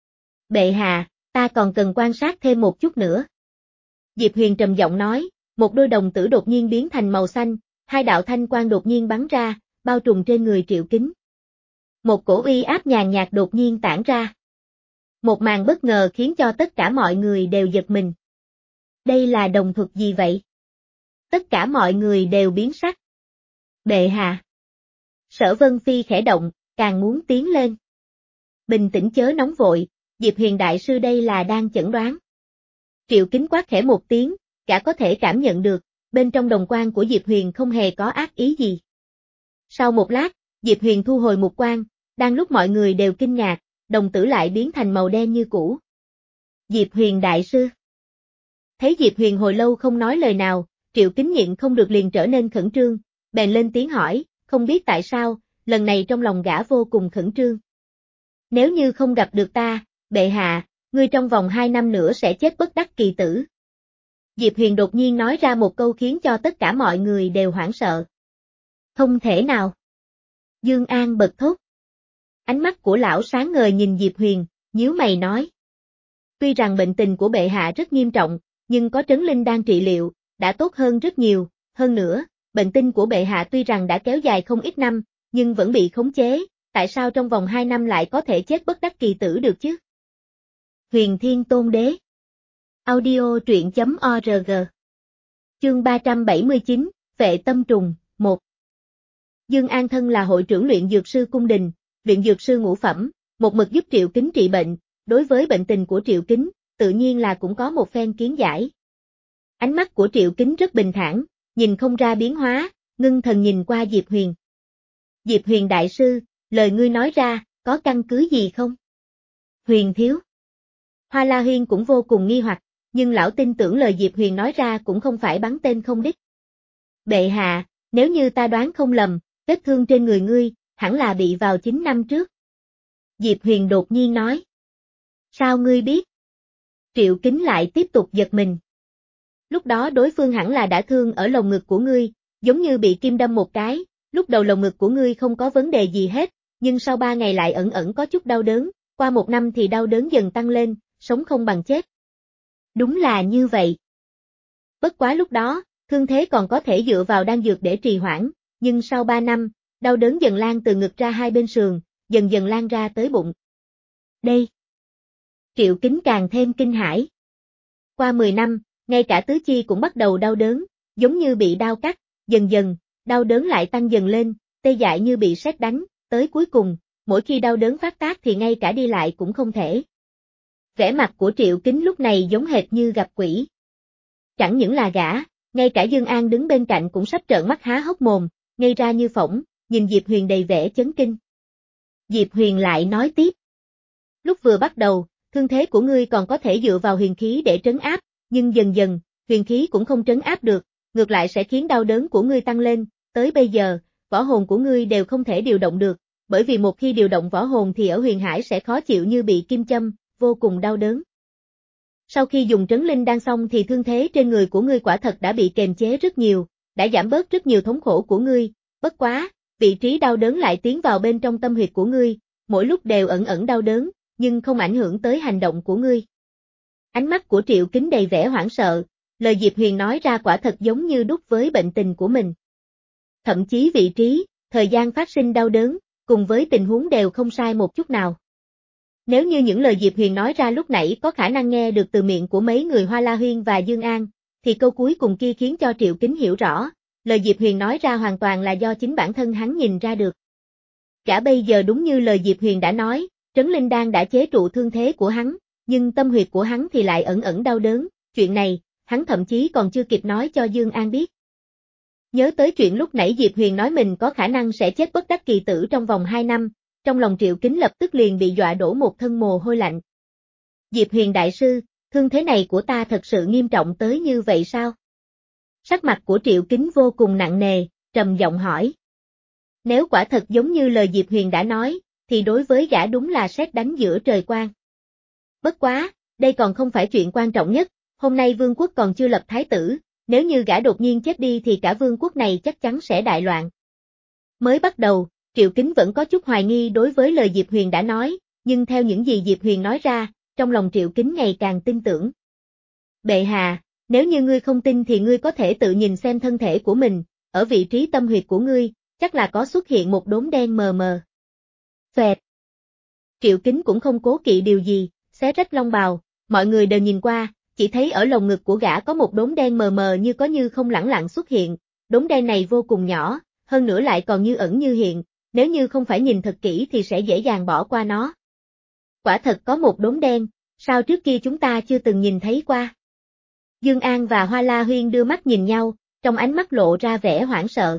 Bệ hạ, ta còn cần quan sát thêm một chút nữa. Diệp Huyền trầm giọng nói, một đôi đồng tử đột nhiên biến thành màu xanh, hai đạo thanh quang đột nhiên bắn ra, bao trùm trên người Triệu Kính. Một cổ uy áp nhàn nhạt đột nhiên tản ra. Một màn bất ngờ khiến cho tất cả mọi người đều giật mình. Đây là đồng thuật gì vậy? Tất cả mọi người đều biến sắc. Bệ hạ. Sở Vân Phi khẽ động, càng muốn tiến lên. Bình tĩnh chớ nóng vội, Diệp Huyền đại sư đây là đang chẩn đoán. Triệu Kính quát khẽ một tiếng, gã có thể cảm nhận được, bên trong đồng quan của Diệp Huyền không hề có ác ý gì. Sau một lát, Diệp Huyền thu hồi mục quang, đang lúc mọi người đều kinh ngạc, đồng tử lại biến thành màu đen như cũ. Diệp Huyền đại sư. Thấy Diệp Huyền hồi lâu không nói lời nào, Triệu Kính nhịn không được liền trở nên khẩn trương, bèn lên tiếng hỏi, không biết tại sao, lần này trong lòng gã vô cùng khẩn trương. Nếu như không gặp được ta, bệ hạ, ngươi trong vòng hai năm nữa sẽ chết bất đắc kỳ tử. Diệp Huyền đột nhiên nói ra một câu khiến cho tất cả mọi người đều hoảng sợ. Không thể nào. Dương An bật thốt. Ánh mắt của lão sáng ngời nhìn Diệp Huyền, nhíu mày nói. Tuy rằng bệnh tình của bệ hạ rất nghiêm trọng, nhưng có trấn linh đan trị liệu, đã tốt hơn rất nhiều, hơn nữa, bệnh tình của bệ hạ tuy rằng đã kéo dài không ít năm, nhưng vẫn bị khống chế, tại sao trong vòng hai năm lại có thể chết bất đắc kỳ tử được chứ? Huyền Thiên Tôn Đế. Audio truyện chấm org. Chương ba trăm bảy mươi chín, Vệ Tâm Trùng, một. Dương An thân là hội trưởng luyện dược sư cung đình, luyện dược sư ngũ phẩm, một mực giúp Triệu Kính trị bệnh, đối với bệnh tình của Triệu Kính, tự nhiên là cũng có một phen kiến giải. Ánh mắt của Triệu Kính rất bình thản, nhìn không ra biến hóa, ngưng thần nhìn qua Diệp Huyền. Diệp Huyền đại sư, lời ngươi nói ra, có căn cứ gì không? Huyền thiếu. Hoa La Huyên cũng vô cùng nghi hoặc, nhưng lão tin tưởng lời Diệp Huyền nói ra cũng không phải bắn tên không đích. Bệ hạ, nếu như ta đoán không lầm, vết thương trên người ngươi, hẳn là bị vào chín năm trước. Diệp Huyền đột nhiên nói. Sao ngươi biết? Triệu Kính lại tiếp tục giật mình. Lúc đó đối phương hẳn là đã thương ở lồng ngực của ngươi, giống như bị kim đâm một cái, lúc đầu lồng ngực của ngươi không có vấn đề gì hết, nhưng sau ba ngày lại ẩn ẩn có chút đau đớn, qua một năm thì đau đớn dần tăng lên, sống không bằng chết. Đúng là như vậy. Bất quá lúc đó, thương thế còn có thể dựa vào đan dược để trì hoãn, nhưng sau ba năm, đau đớn dần lan từ ngực ra hai bên sườn, dần dần lan ra tới bụng. Đây, Triệu Kính càng thêm kinh hãi. Qua mười năm, ngay cả tứ chi cũng bắt đầu đau đớn, giống như bị đao cắt, dần dần, đau đớn lại tăng dần lên, tê dại như bị sét đánh, tới cuối cùng, mỗi khi đau đớn phát tác thì ngay cả đi lại cũng không thể. Vẻ mặt của Triệu Kính lúc này giống hệt như gặp quỷ. Chẳng những là gã, ngay cả Dương An đứng bên cạnh cũng sắp trợn mắt há hốc mồm, ngây ra như phỗng, nhìn Diệp Huyền đầy vẻ chấn kinh. Diệp Huyền lại nói tiếp. Lúc vừa bắt đầu, thương thế của ngươi còn có thể dựa vào huyền khí để trấn áp, nhưng dần dần, huyền khí cũng không trấn áp được, ngược lại sẽ khiến đau đớn của ngươi tăng lên, tới bây giờ, võ hồn của ngươi đều không thể điều động được, bởi vì một khi điều động võ hồn thì ở huyền hải sẽ khó chịu như bị kim châm, vô cùng đau đớn. Sau khi dùng trấn linh đan xong thì thương thế trên người của ngươi quả thật đã bị kềm chế rất nhiều, đã giảm bớt rất nhiều thống khổ của ngươi, bất quá, vị trí đau đớn lại tiến vào bên trong tâm huyệt của ngươi, mỗi lúc đều ẩn ẩn đau đớn, nhưng không ảnh hưởng tới hành động của ngươi. Ánh mắt của Triệu Kính đầy vẻ hoảng sợ, lời Diệp Huyền nói ra quả thật giống như đúc với bệnh tình của mình. Thậm chí vị trí, thời gian phát sinh đau đớn, cùng với tình huống đều không sai một chút nào. Nếu như những lời Diệp Huyền nói ra lúc nãy có khả năng nghe được từ miệng của mấy người Hoa La Huyên và Dương An, thì câu cuối cùng kia khiến cho Triệu Kính hiểu rõ, lời Diệp Huyền nói ra hoàn toàn là do chính bản thân hắn nhìn ra được. Cả bây giờ đúng như lời Diệp Huyền đã nói, trấn linh đan đã chế trụ thương thế của hắn, nhưng tâm huyệt của hắn thì lại ẩn ẩn đau đớn, chuyện này, hắn thậm chí còn chưa kịp nói cho Dương An biết. Nhớ tới chuyện lúc nãy Diệp Huyền nói mình có khả năng sẽ chết bất đắc kỳ tử trong vòng hai năm, trong lòng Triệu Kính lập tức liền bị dọa đổ một thân mồ hôi lạnh. Diệp Huyền đại sư, thương thế này của ta thật sự nghiêm trọng tới như vậy sao? Sắc mặt của Triệu Kính vô cùng nặng nề, trầm giọng hỏi. Nếu quả thật giống như lời Diệp Huyền đã nói, thì đối với gã đúng là sét đánh giữa trời quang. Bất quá, đây còn không phải chuyện quan trọng nhất, hôm nay vương quốc còn chưa lập thái tử, nếu như gã đột nhiên chết đi thì cả vương quốc này chắc chắn sẽ đại loạn. Mới bắt đầu, Triệu Kính vẫn có chút hoài nghi đối với lời Diệp Huyền đã nói, nhưng theo những gì Diệp Huyền nói ra, trong lòng Triệu Kính ngày càng tin tưởng. Bệ hạ, nếu như ngươi không tin thì ngươi có thể tự nhìn xem thân thể của mình, ở vị trí tâm huyệt của ngươi, chắc là có xuất hiện một đốm đen mờ mờ. Phẹt. Triệu Kính cũng không cố kỵ điều gì, xé rách long bào, mọi người đều nhìn qua, chỉ thấy ở lồng ngực của gã có một đốm đen mờ mờ như có như không lẳng lặng xuất hiện, đốm đen này vô cùng nhỏ, hơn nữa lại còn như ẩn như hiện, nếu như không phải nhìn thật kỹ thì sẽ dễ dàng bỏ qua nó. Quả thật có một đốm đen, sao trước kia chúng ta chưa từng nhìn thấy qua? Dương An và Hoa La Huyên đưa mắt nhìn nhau, trong ánh mắt lộ ra vẻ hoảng sợ.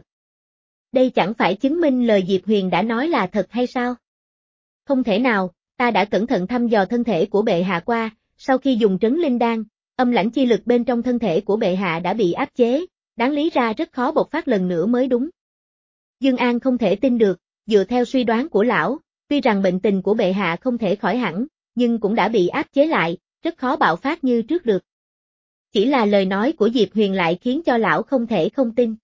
Đây chẳng phải chứng minh lời Diệp Huyền đã nói là thật hay sao? Không thể nào, ta đã cẩn thận thăm dò thân thể của bệ hạ qua, sau khi dùng trấn linh đan, âm lãnh chi lực bên trong thân thể của bệ hạ đã bị áp chế, đáng lý ra rất khó bộc phát lần nữa mới đúng. Dương An không thể tin được, dựa theo suy đoán của lão, tuy rằng bệnh tình của bệ hạ không thể khỏi hẳn, nhưng cũng đã bị áp chế lại, rất khó bạo phát như trước được. Chỉ là lời nói của Diệp Huyền lại khiến cho lão không thể không tin.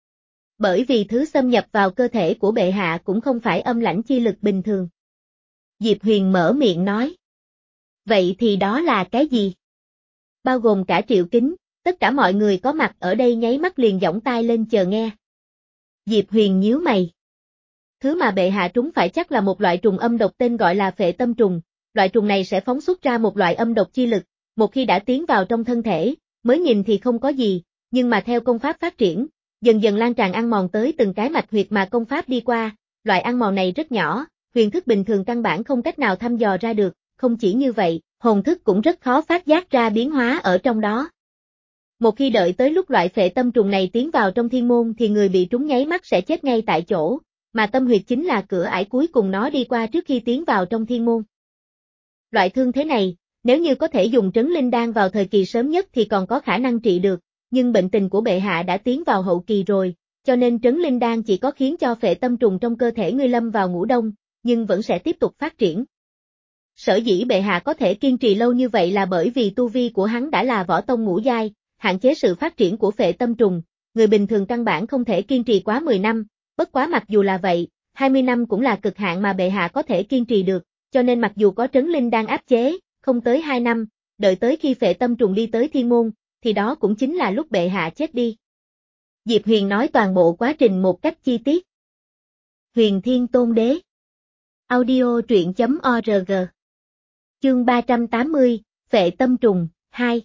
Bởi vì thứ xâm nhập vào cơ thể của bệ hạ cũng không phải âm lãnh chi lực bình thường. Diệp Huyền mở miệng nói. Vậy thì đó là cái gì? Bao gồm cả Triệu Kính, tất cả mọi người có mặt ở đây nháy mắt liền giỏng tai lên chờ nghe. Diệp Huyền nhíu mày. Thứ mà bệ hạ trúng phải chắc là một loại trùng âm độc tên gọi là phệ tâm trùng, loại trùng này sẽ phóng xuất ra một loại âm độc chi lực, một khi đã tiến vào trong thân thể, mới nhìn thì không có gì, nhưng mà theo công pháp phát triển, dần dần lan tràn ăn mòn tới từng cái mạch huyệt mà công pháp đi qua, loại ăn mòn này rất nhỏ, huyền thức bình thường căn bản không cách nào thăm dò ra được, không chỉ như vậy, hồn thức cũng rất khó phát giác ra biến hóa ở trong đó. Một khi đợi tới lúc loại phệ tâm trùng này tiến vào trong thiên môn thì người bị trúng nháy mắt sẽ chết ngay tại chỗ, mà tâm huyệt chính là cửa ải cuối cùng nó đi qua trước khi tiến vào trong thiên môn. Loại thương thế này, nếu như có thể dùng trấn linh đan vào thời kỳ sớm nhất thì còn có khả năng trị được, nhưng bệnh tình của bệ hạ đã tiến vào hậu kỳ rồi, cho nên trấn linh đan chỉ có khiến cho phệ tâm trùng trong cơ thể ngươi lâm vào ngủ đông, nhưng vẫn sẽ tiếp tục phát triển. Sở dĩ bệ hạ có thể kiên trì lâu như vậy là bởi vì tu vi của hắn đã là võ tông ngũ giai, hạn chế sự phát triển của phệ tâm trùng, người bình thường căn bản không thể kiên trì quá mười năm, bất quá mặc dù là vậy, hai mươi năm cũng là cực hạn mà bệ hạ có thể kiên trì được, cho nên mặc dù có trấn linh đan áp chế, không tới hai năm, đợi tới khi phệ tâm trùng đi tới thiên môn, thì đó cũng chính là lúc bệ hạ chết đi. Diệp Huyền nói toàn bộ quá trình một cách chi tiết. Huyền Thiên Tôn Đế. Audio truyện chấm org Chương ba trăm tám mươi, Phệ tâm trùng, hai.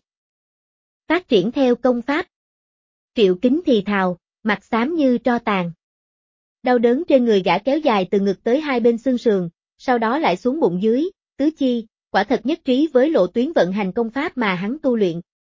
Phát triển theo công pháp. Triệu Kính thì thào, mặt xám như tro tàn. Đau đớn trên người gã kéo dài từ ngực tới hai bên xương sườn, sau đó lại xuống bụng dưới, tứ chi, quả thật nhất trí với lộ tuyến vận hành công pháp mà hắn tu luyện.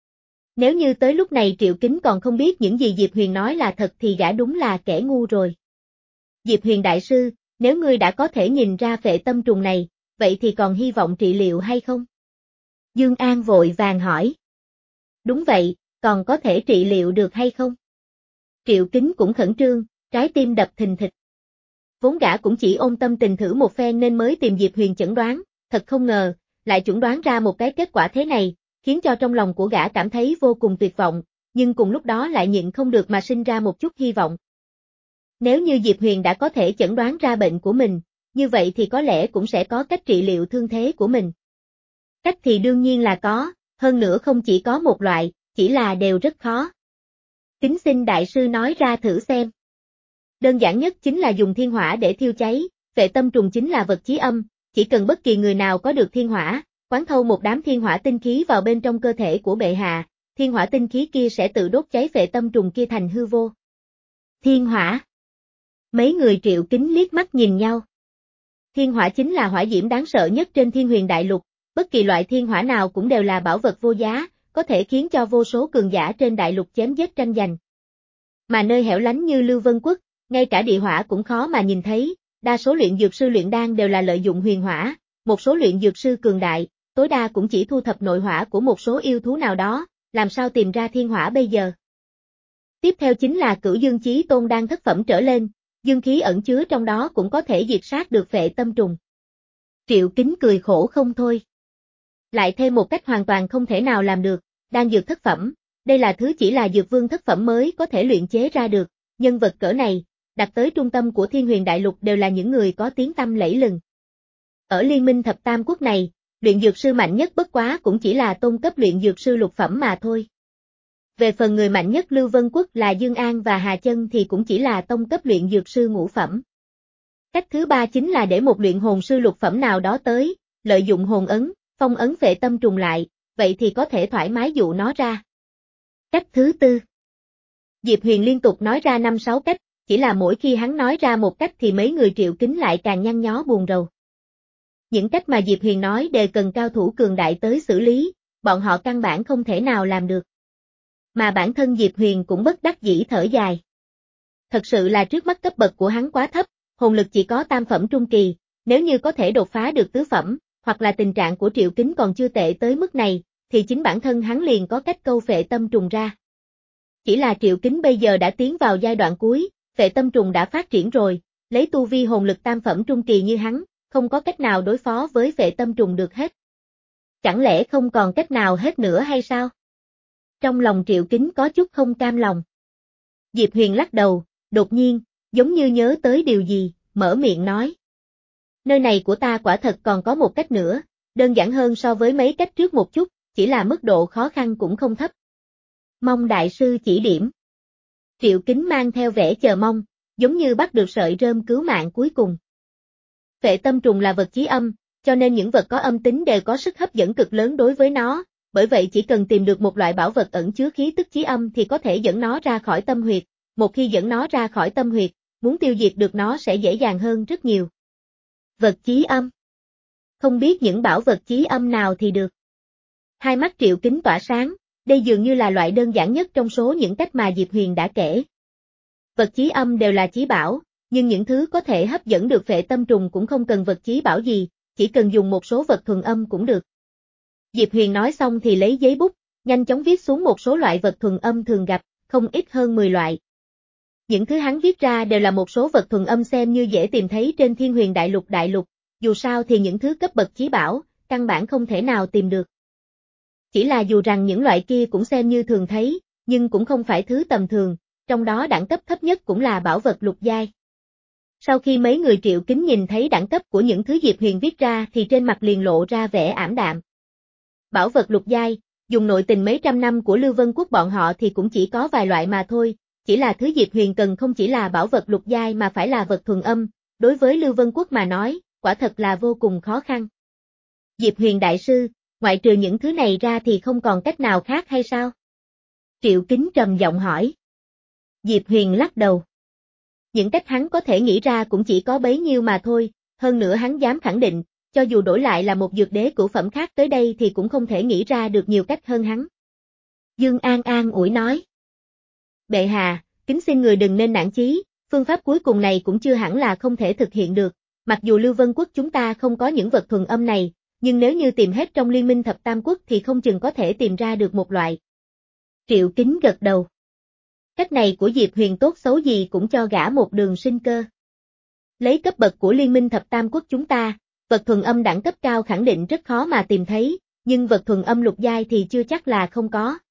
Nếu như tới lúc này Triệu Kính còn không biết những gì Diệp Huyền nói là thật thì gã đúng là kẻ ngu rồi. Diệp Huyền đại sư, nếu ngươi đã có thể nhìn ra phệ tâm trùng này, vậy thì còn hy vọng trị liệu hay không? Dương An vội vàng hỏi. Đúng vậy, còn có thể trị liệu được hay không? Triệu Kính cũng khẩn trương, trái tim đập thình thịch. Vốn gã cũng chỉ ôm tâm tình thử một phen nên mới tìm Diệp Huyền chẩn đoán, thật không ngờ, lại chuẩn đoán ra một cái kết quả thế này, khiến cho trong lòng của gã cảm thấy vô cùng tuyệt vọng, nhưng cùng lúc đó lại nhịn không được mà sinh ra một chút hy vọng. Nếu như Diệp Huyền đã có thể chẩn đoán ra bệnh của mình, như vậy thì có lẽ cũng sẽ có cách trị liệu thương thế của mình. Cách thì đương nhiên là có, hơn nữa không chỉ có một loại, chỉ là đều rất khó. Kính xin đại sư nói ra thử xem. Đơn giản nhất chính là dùng thiên hỏa để thiêu cháy, phệ tâm trùng chính là vật chí âm, chỉ cần bất kỳ người nào có được thiên hỏa, quán thâu một đám thiên hỏa tinh khí vào bên trong cơ thể của bệ hạ, thiên hỏa tinh khí kia sẽ tự đốt cháy phệ tâm trùng kia thành hư vô. Thiên hỏa. Mấy người Triệu Kính liếc mắt nhìn nhau. Thiên hỏa chính là hỏa diễm đáng sợ nhất trên Thiên Huyền Đại Lục, bất kỳ loại thiên hỏa nào cũng đều là bảo vật vô giá, có thể khiến cho vô số cường giả trên đại lục chém giết tranh giành. Mà nơi hẻo lánh như Lưu Vân Quốc, ngay cả địa hỏa cũng khó mà nhìn thấy, đa số luyện dược sư luyện đan đều là lợi dụng huyền hỏa, một số luyện dược sư cường đại, tối đa cũng chỉ thu thập nội hỏa của một số yêu thú nào đó, làm sao tìm ra thiên hỏa bây giờ. Tiếp theo chính là Cửu Dương Chí Tôn đan thất phẩm trở lên, dương khí ẩn chứa trong đó cũng có thể diệt sát được phệ tâm trùng. Triệu Kính cười khổ không thôi. Lại thêm một cách hoàn toàn không thể nào làm được, đan dược thất phẩm, đây là thứ chỉ là dược vương thất phẩm mới có thể luyện chế ra được, nhân vật cỡ này, đặt tới trung tâm của Thiên Huyền Đại Lục đều là những người có tiếng tăm lẫy lừng. Ở liên minh thập tam quốc này, luyện dược sư mạnh nhất bất quá cũng chỉ là tôn cấp luyện dược sư lục phẩm mà thôi. Về phần người mạnh nhất Lưu Vân Quốc là Dương An và Hà Chân thì cũng chỉ là tông cấp luyện dược sư ngũ phẩm. Cách thứ ba chính là để một luyện hồn sư lục phẩm nào đó tới, lợi dụng hồn ấn, phong ấn phệ tâm trùng lại, vậy thì có thể thoải mái dụ nó ra. Cách thứ tư. Diệp Huyền liên tục nói ra năm sáu cách, chỉ là mỗi khi hắn nói ra một cách thì mấy người Triệu Kính lại càng nhăn nhó buồn rầu. Những cách mà Diệp Huyền nói đều cần cao thủ cường đại tới xử lý, bọn họ căn bản không thể nào làm được. Mà bản thân Diệp Huyền cũng bất đắc dĩ thở dài. Thật sự là trước mắt cấp bậc của hắn quá thấp, hồn lực chỉ có tam phẩm trung kỳ, nếu như có thể đột phá được tứ phẩm, hoặc là tình trạng của Triệu Kính còn chưa tệ tới mức này, thì chính bản thân hắn liền có cách câu phệ tâm trùng ra. Chỉ là Triệu Kính bây giờ đã tiến vào giai đoạn cuối, phệ tâm trùng đã phát triển rồi, lấy tu vi hồn lực tam phẩm trung kỳ như hắn, không có cách nào đối phó với phệ tâm trùng được hết. Chẳng lẽ không còn cách nào hết nữa hay sao? Trong lòng Triệu Kính có chút không cam lòng. Diệp Huyền lắc đầu, đột nhiên, giống như nhớ tới điều gì, mở miệng nói. Nơi này của ta quả thật còn có một cách nữa, đơn giản hơn so với mấy cách trước một chút, chỉ là mức độ khó khăn cũng không thấp. Mong đại sư chỉ điểm. Triệu Kính mang theo vẻ chờ mong, giống như bắt được sợi rơm cứu mạng cuối cùng. Phệ tâm trùng là vật chí âm, cho nên những vật có âm tính đều có sức hấp dẫn cực lớn đối với nó, bởi vậy chỉ cần tìm được một loại bảo vật ẩn chứa khí tức chí âm thì có thể dẫn nó ra khỏi tâm huyệt, một khi dẫn nó ra khỏi tâm huyệt, muốn tiêu diệt được nó sẽ dễ dàng hơn rất nhiều. Vật chí âm. Không biết những bảo vật chí âm nào thì được. Hai mắt Triệu Kính tỏa sáng, đây dường như là loại đơn giản nhất trong số những cách mà Diệp Huyền đã kể. Vật chí âm đều là chí bảo, nhưng những thứ có thể hấp dẫn được phệ tâm trùng cũng không cần vật chí bảo gì, chỉ cần dùng một số vật thuần âm cũng được. Diệp Huyền nói xong thì lấy giấy bút, nhanh chóng viết xuống một số loại vật thuần âm thường gặp, không ít hơn mười loại. Những thứ hắn viết ra đều là một số vật thuần âm xem như dễ tìm thấy trên Thiên Huyền Đại Lục đại lục, dù sao thì những thứ cấp bậc chí bảo, căn bản không thể nào tìm được. Chỉ là dù rằng những loại kia cũng xem như thường thấy, nhưng cũng không phải thứ tầm thường, trong đó đẳng cấp thấp nhất cũng là bảo vật lục giai. Sau khi mấy người Triệu Kính nhìn thấy đẳng cấp của những thứ Diệp Huyền viết ra thì trên mặt liền lộ ra vẻ ảm đạm. Bảo vật lục giai, dùng nội tình mấy trăm năm của Lưu Vân Quốc bọn họ thì cũng chỉ có vài loại mà thôi, chỉ là thứ Diệp Huyền cần không chỉ là bảo vật lục giai mà phải là vật thuần âm, đối với Lưu Vân Quốc mà nói, quả thật là vô cùng khó khăn. Diệp Huyền đại sư, ngoại trừ những thứ này ra thì không còn cách nào khác hay sao? Triệu Kính trầm giọng hỏi. Diệp Huyền lắc đầu. Những cách hắn có thể nghĩ ra cũng chỉ có bấy nhiêu mà thôi, hơn nữa hắn dám khẳng định, cho dù đổi lại là một dược đế cửu phẩm khác tới đây thì cũng không thể nghĩ ra được nhiều cách hơn hắn. Dương An an ủi nói. Bệ hạ, kính xin người đừng nên nản chí, phương pháp cuối cùng này cũng chưa hẳn là không thể thực hiện được, mặc dù Lưu Vân Quốc chúng ta không có những vật thuần âm này, nhưng nếu như tìm hết trong liên minh thập tam quốc thì không chừng có thể tìm ra được một loại. Triệu Kính gật đầu. Cách này của Diệp Huyền tốt xấu gì cũng cho gã một đường sinh cơ. Lấy cấp bậc của liên minh thập tam quốc chúng ta, vật thuần âm đẳng cấp cao khẳng định rất khó mà tìm thấy, nhưng vật thuần âm lục giai thì chưa chắc là không có.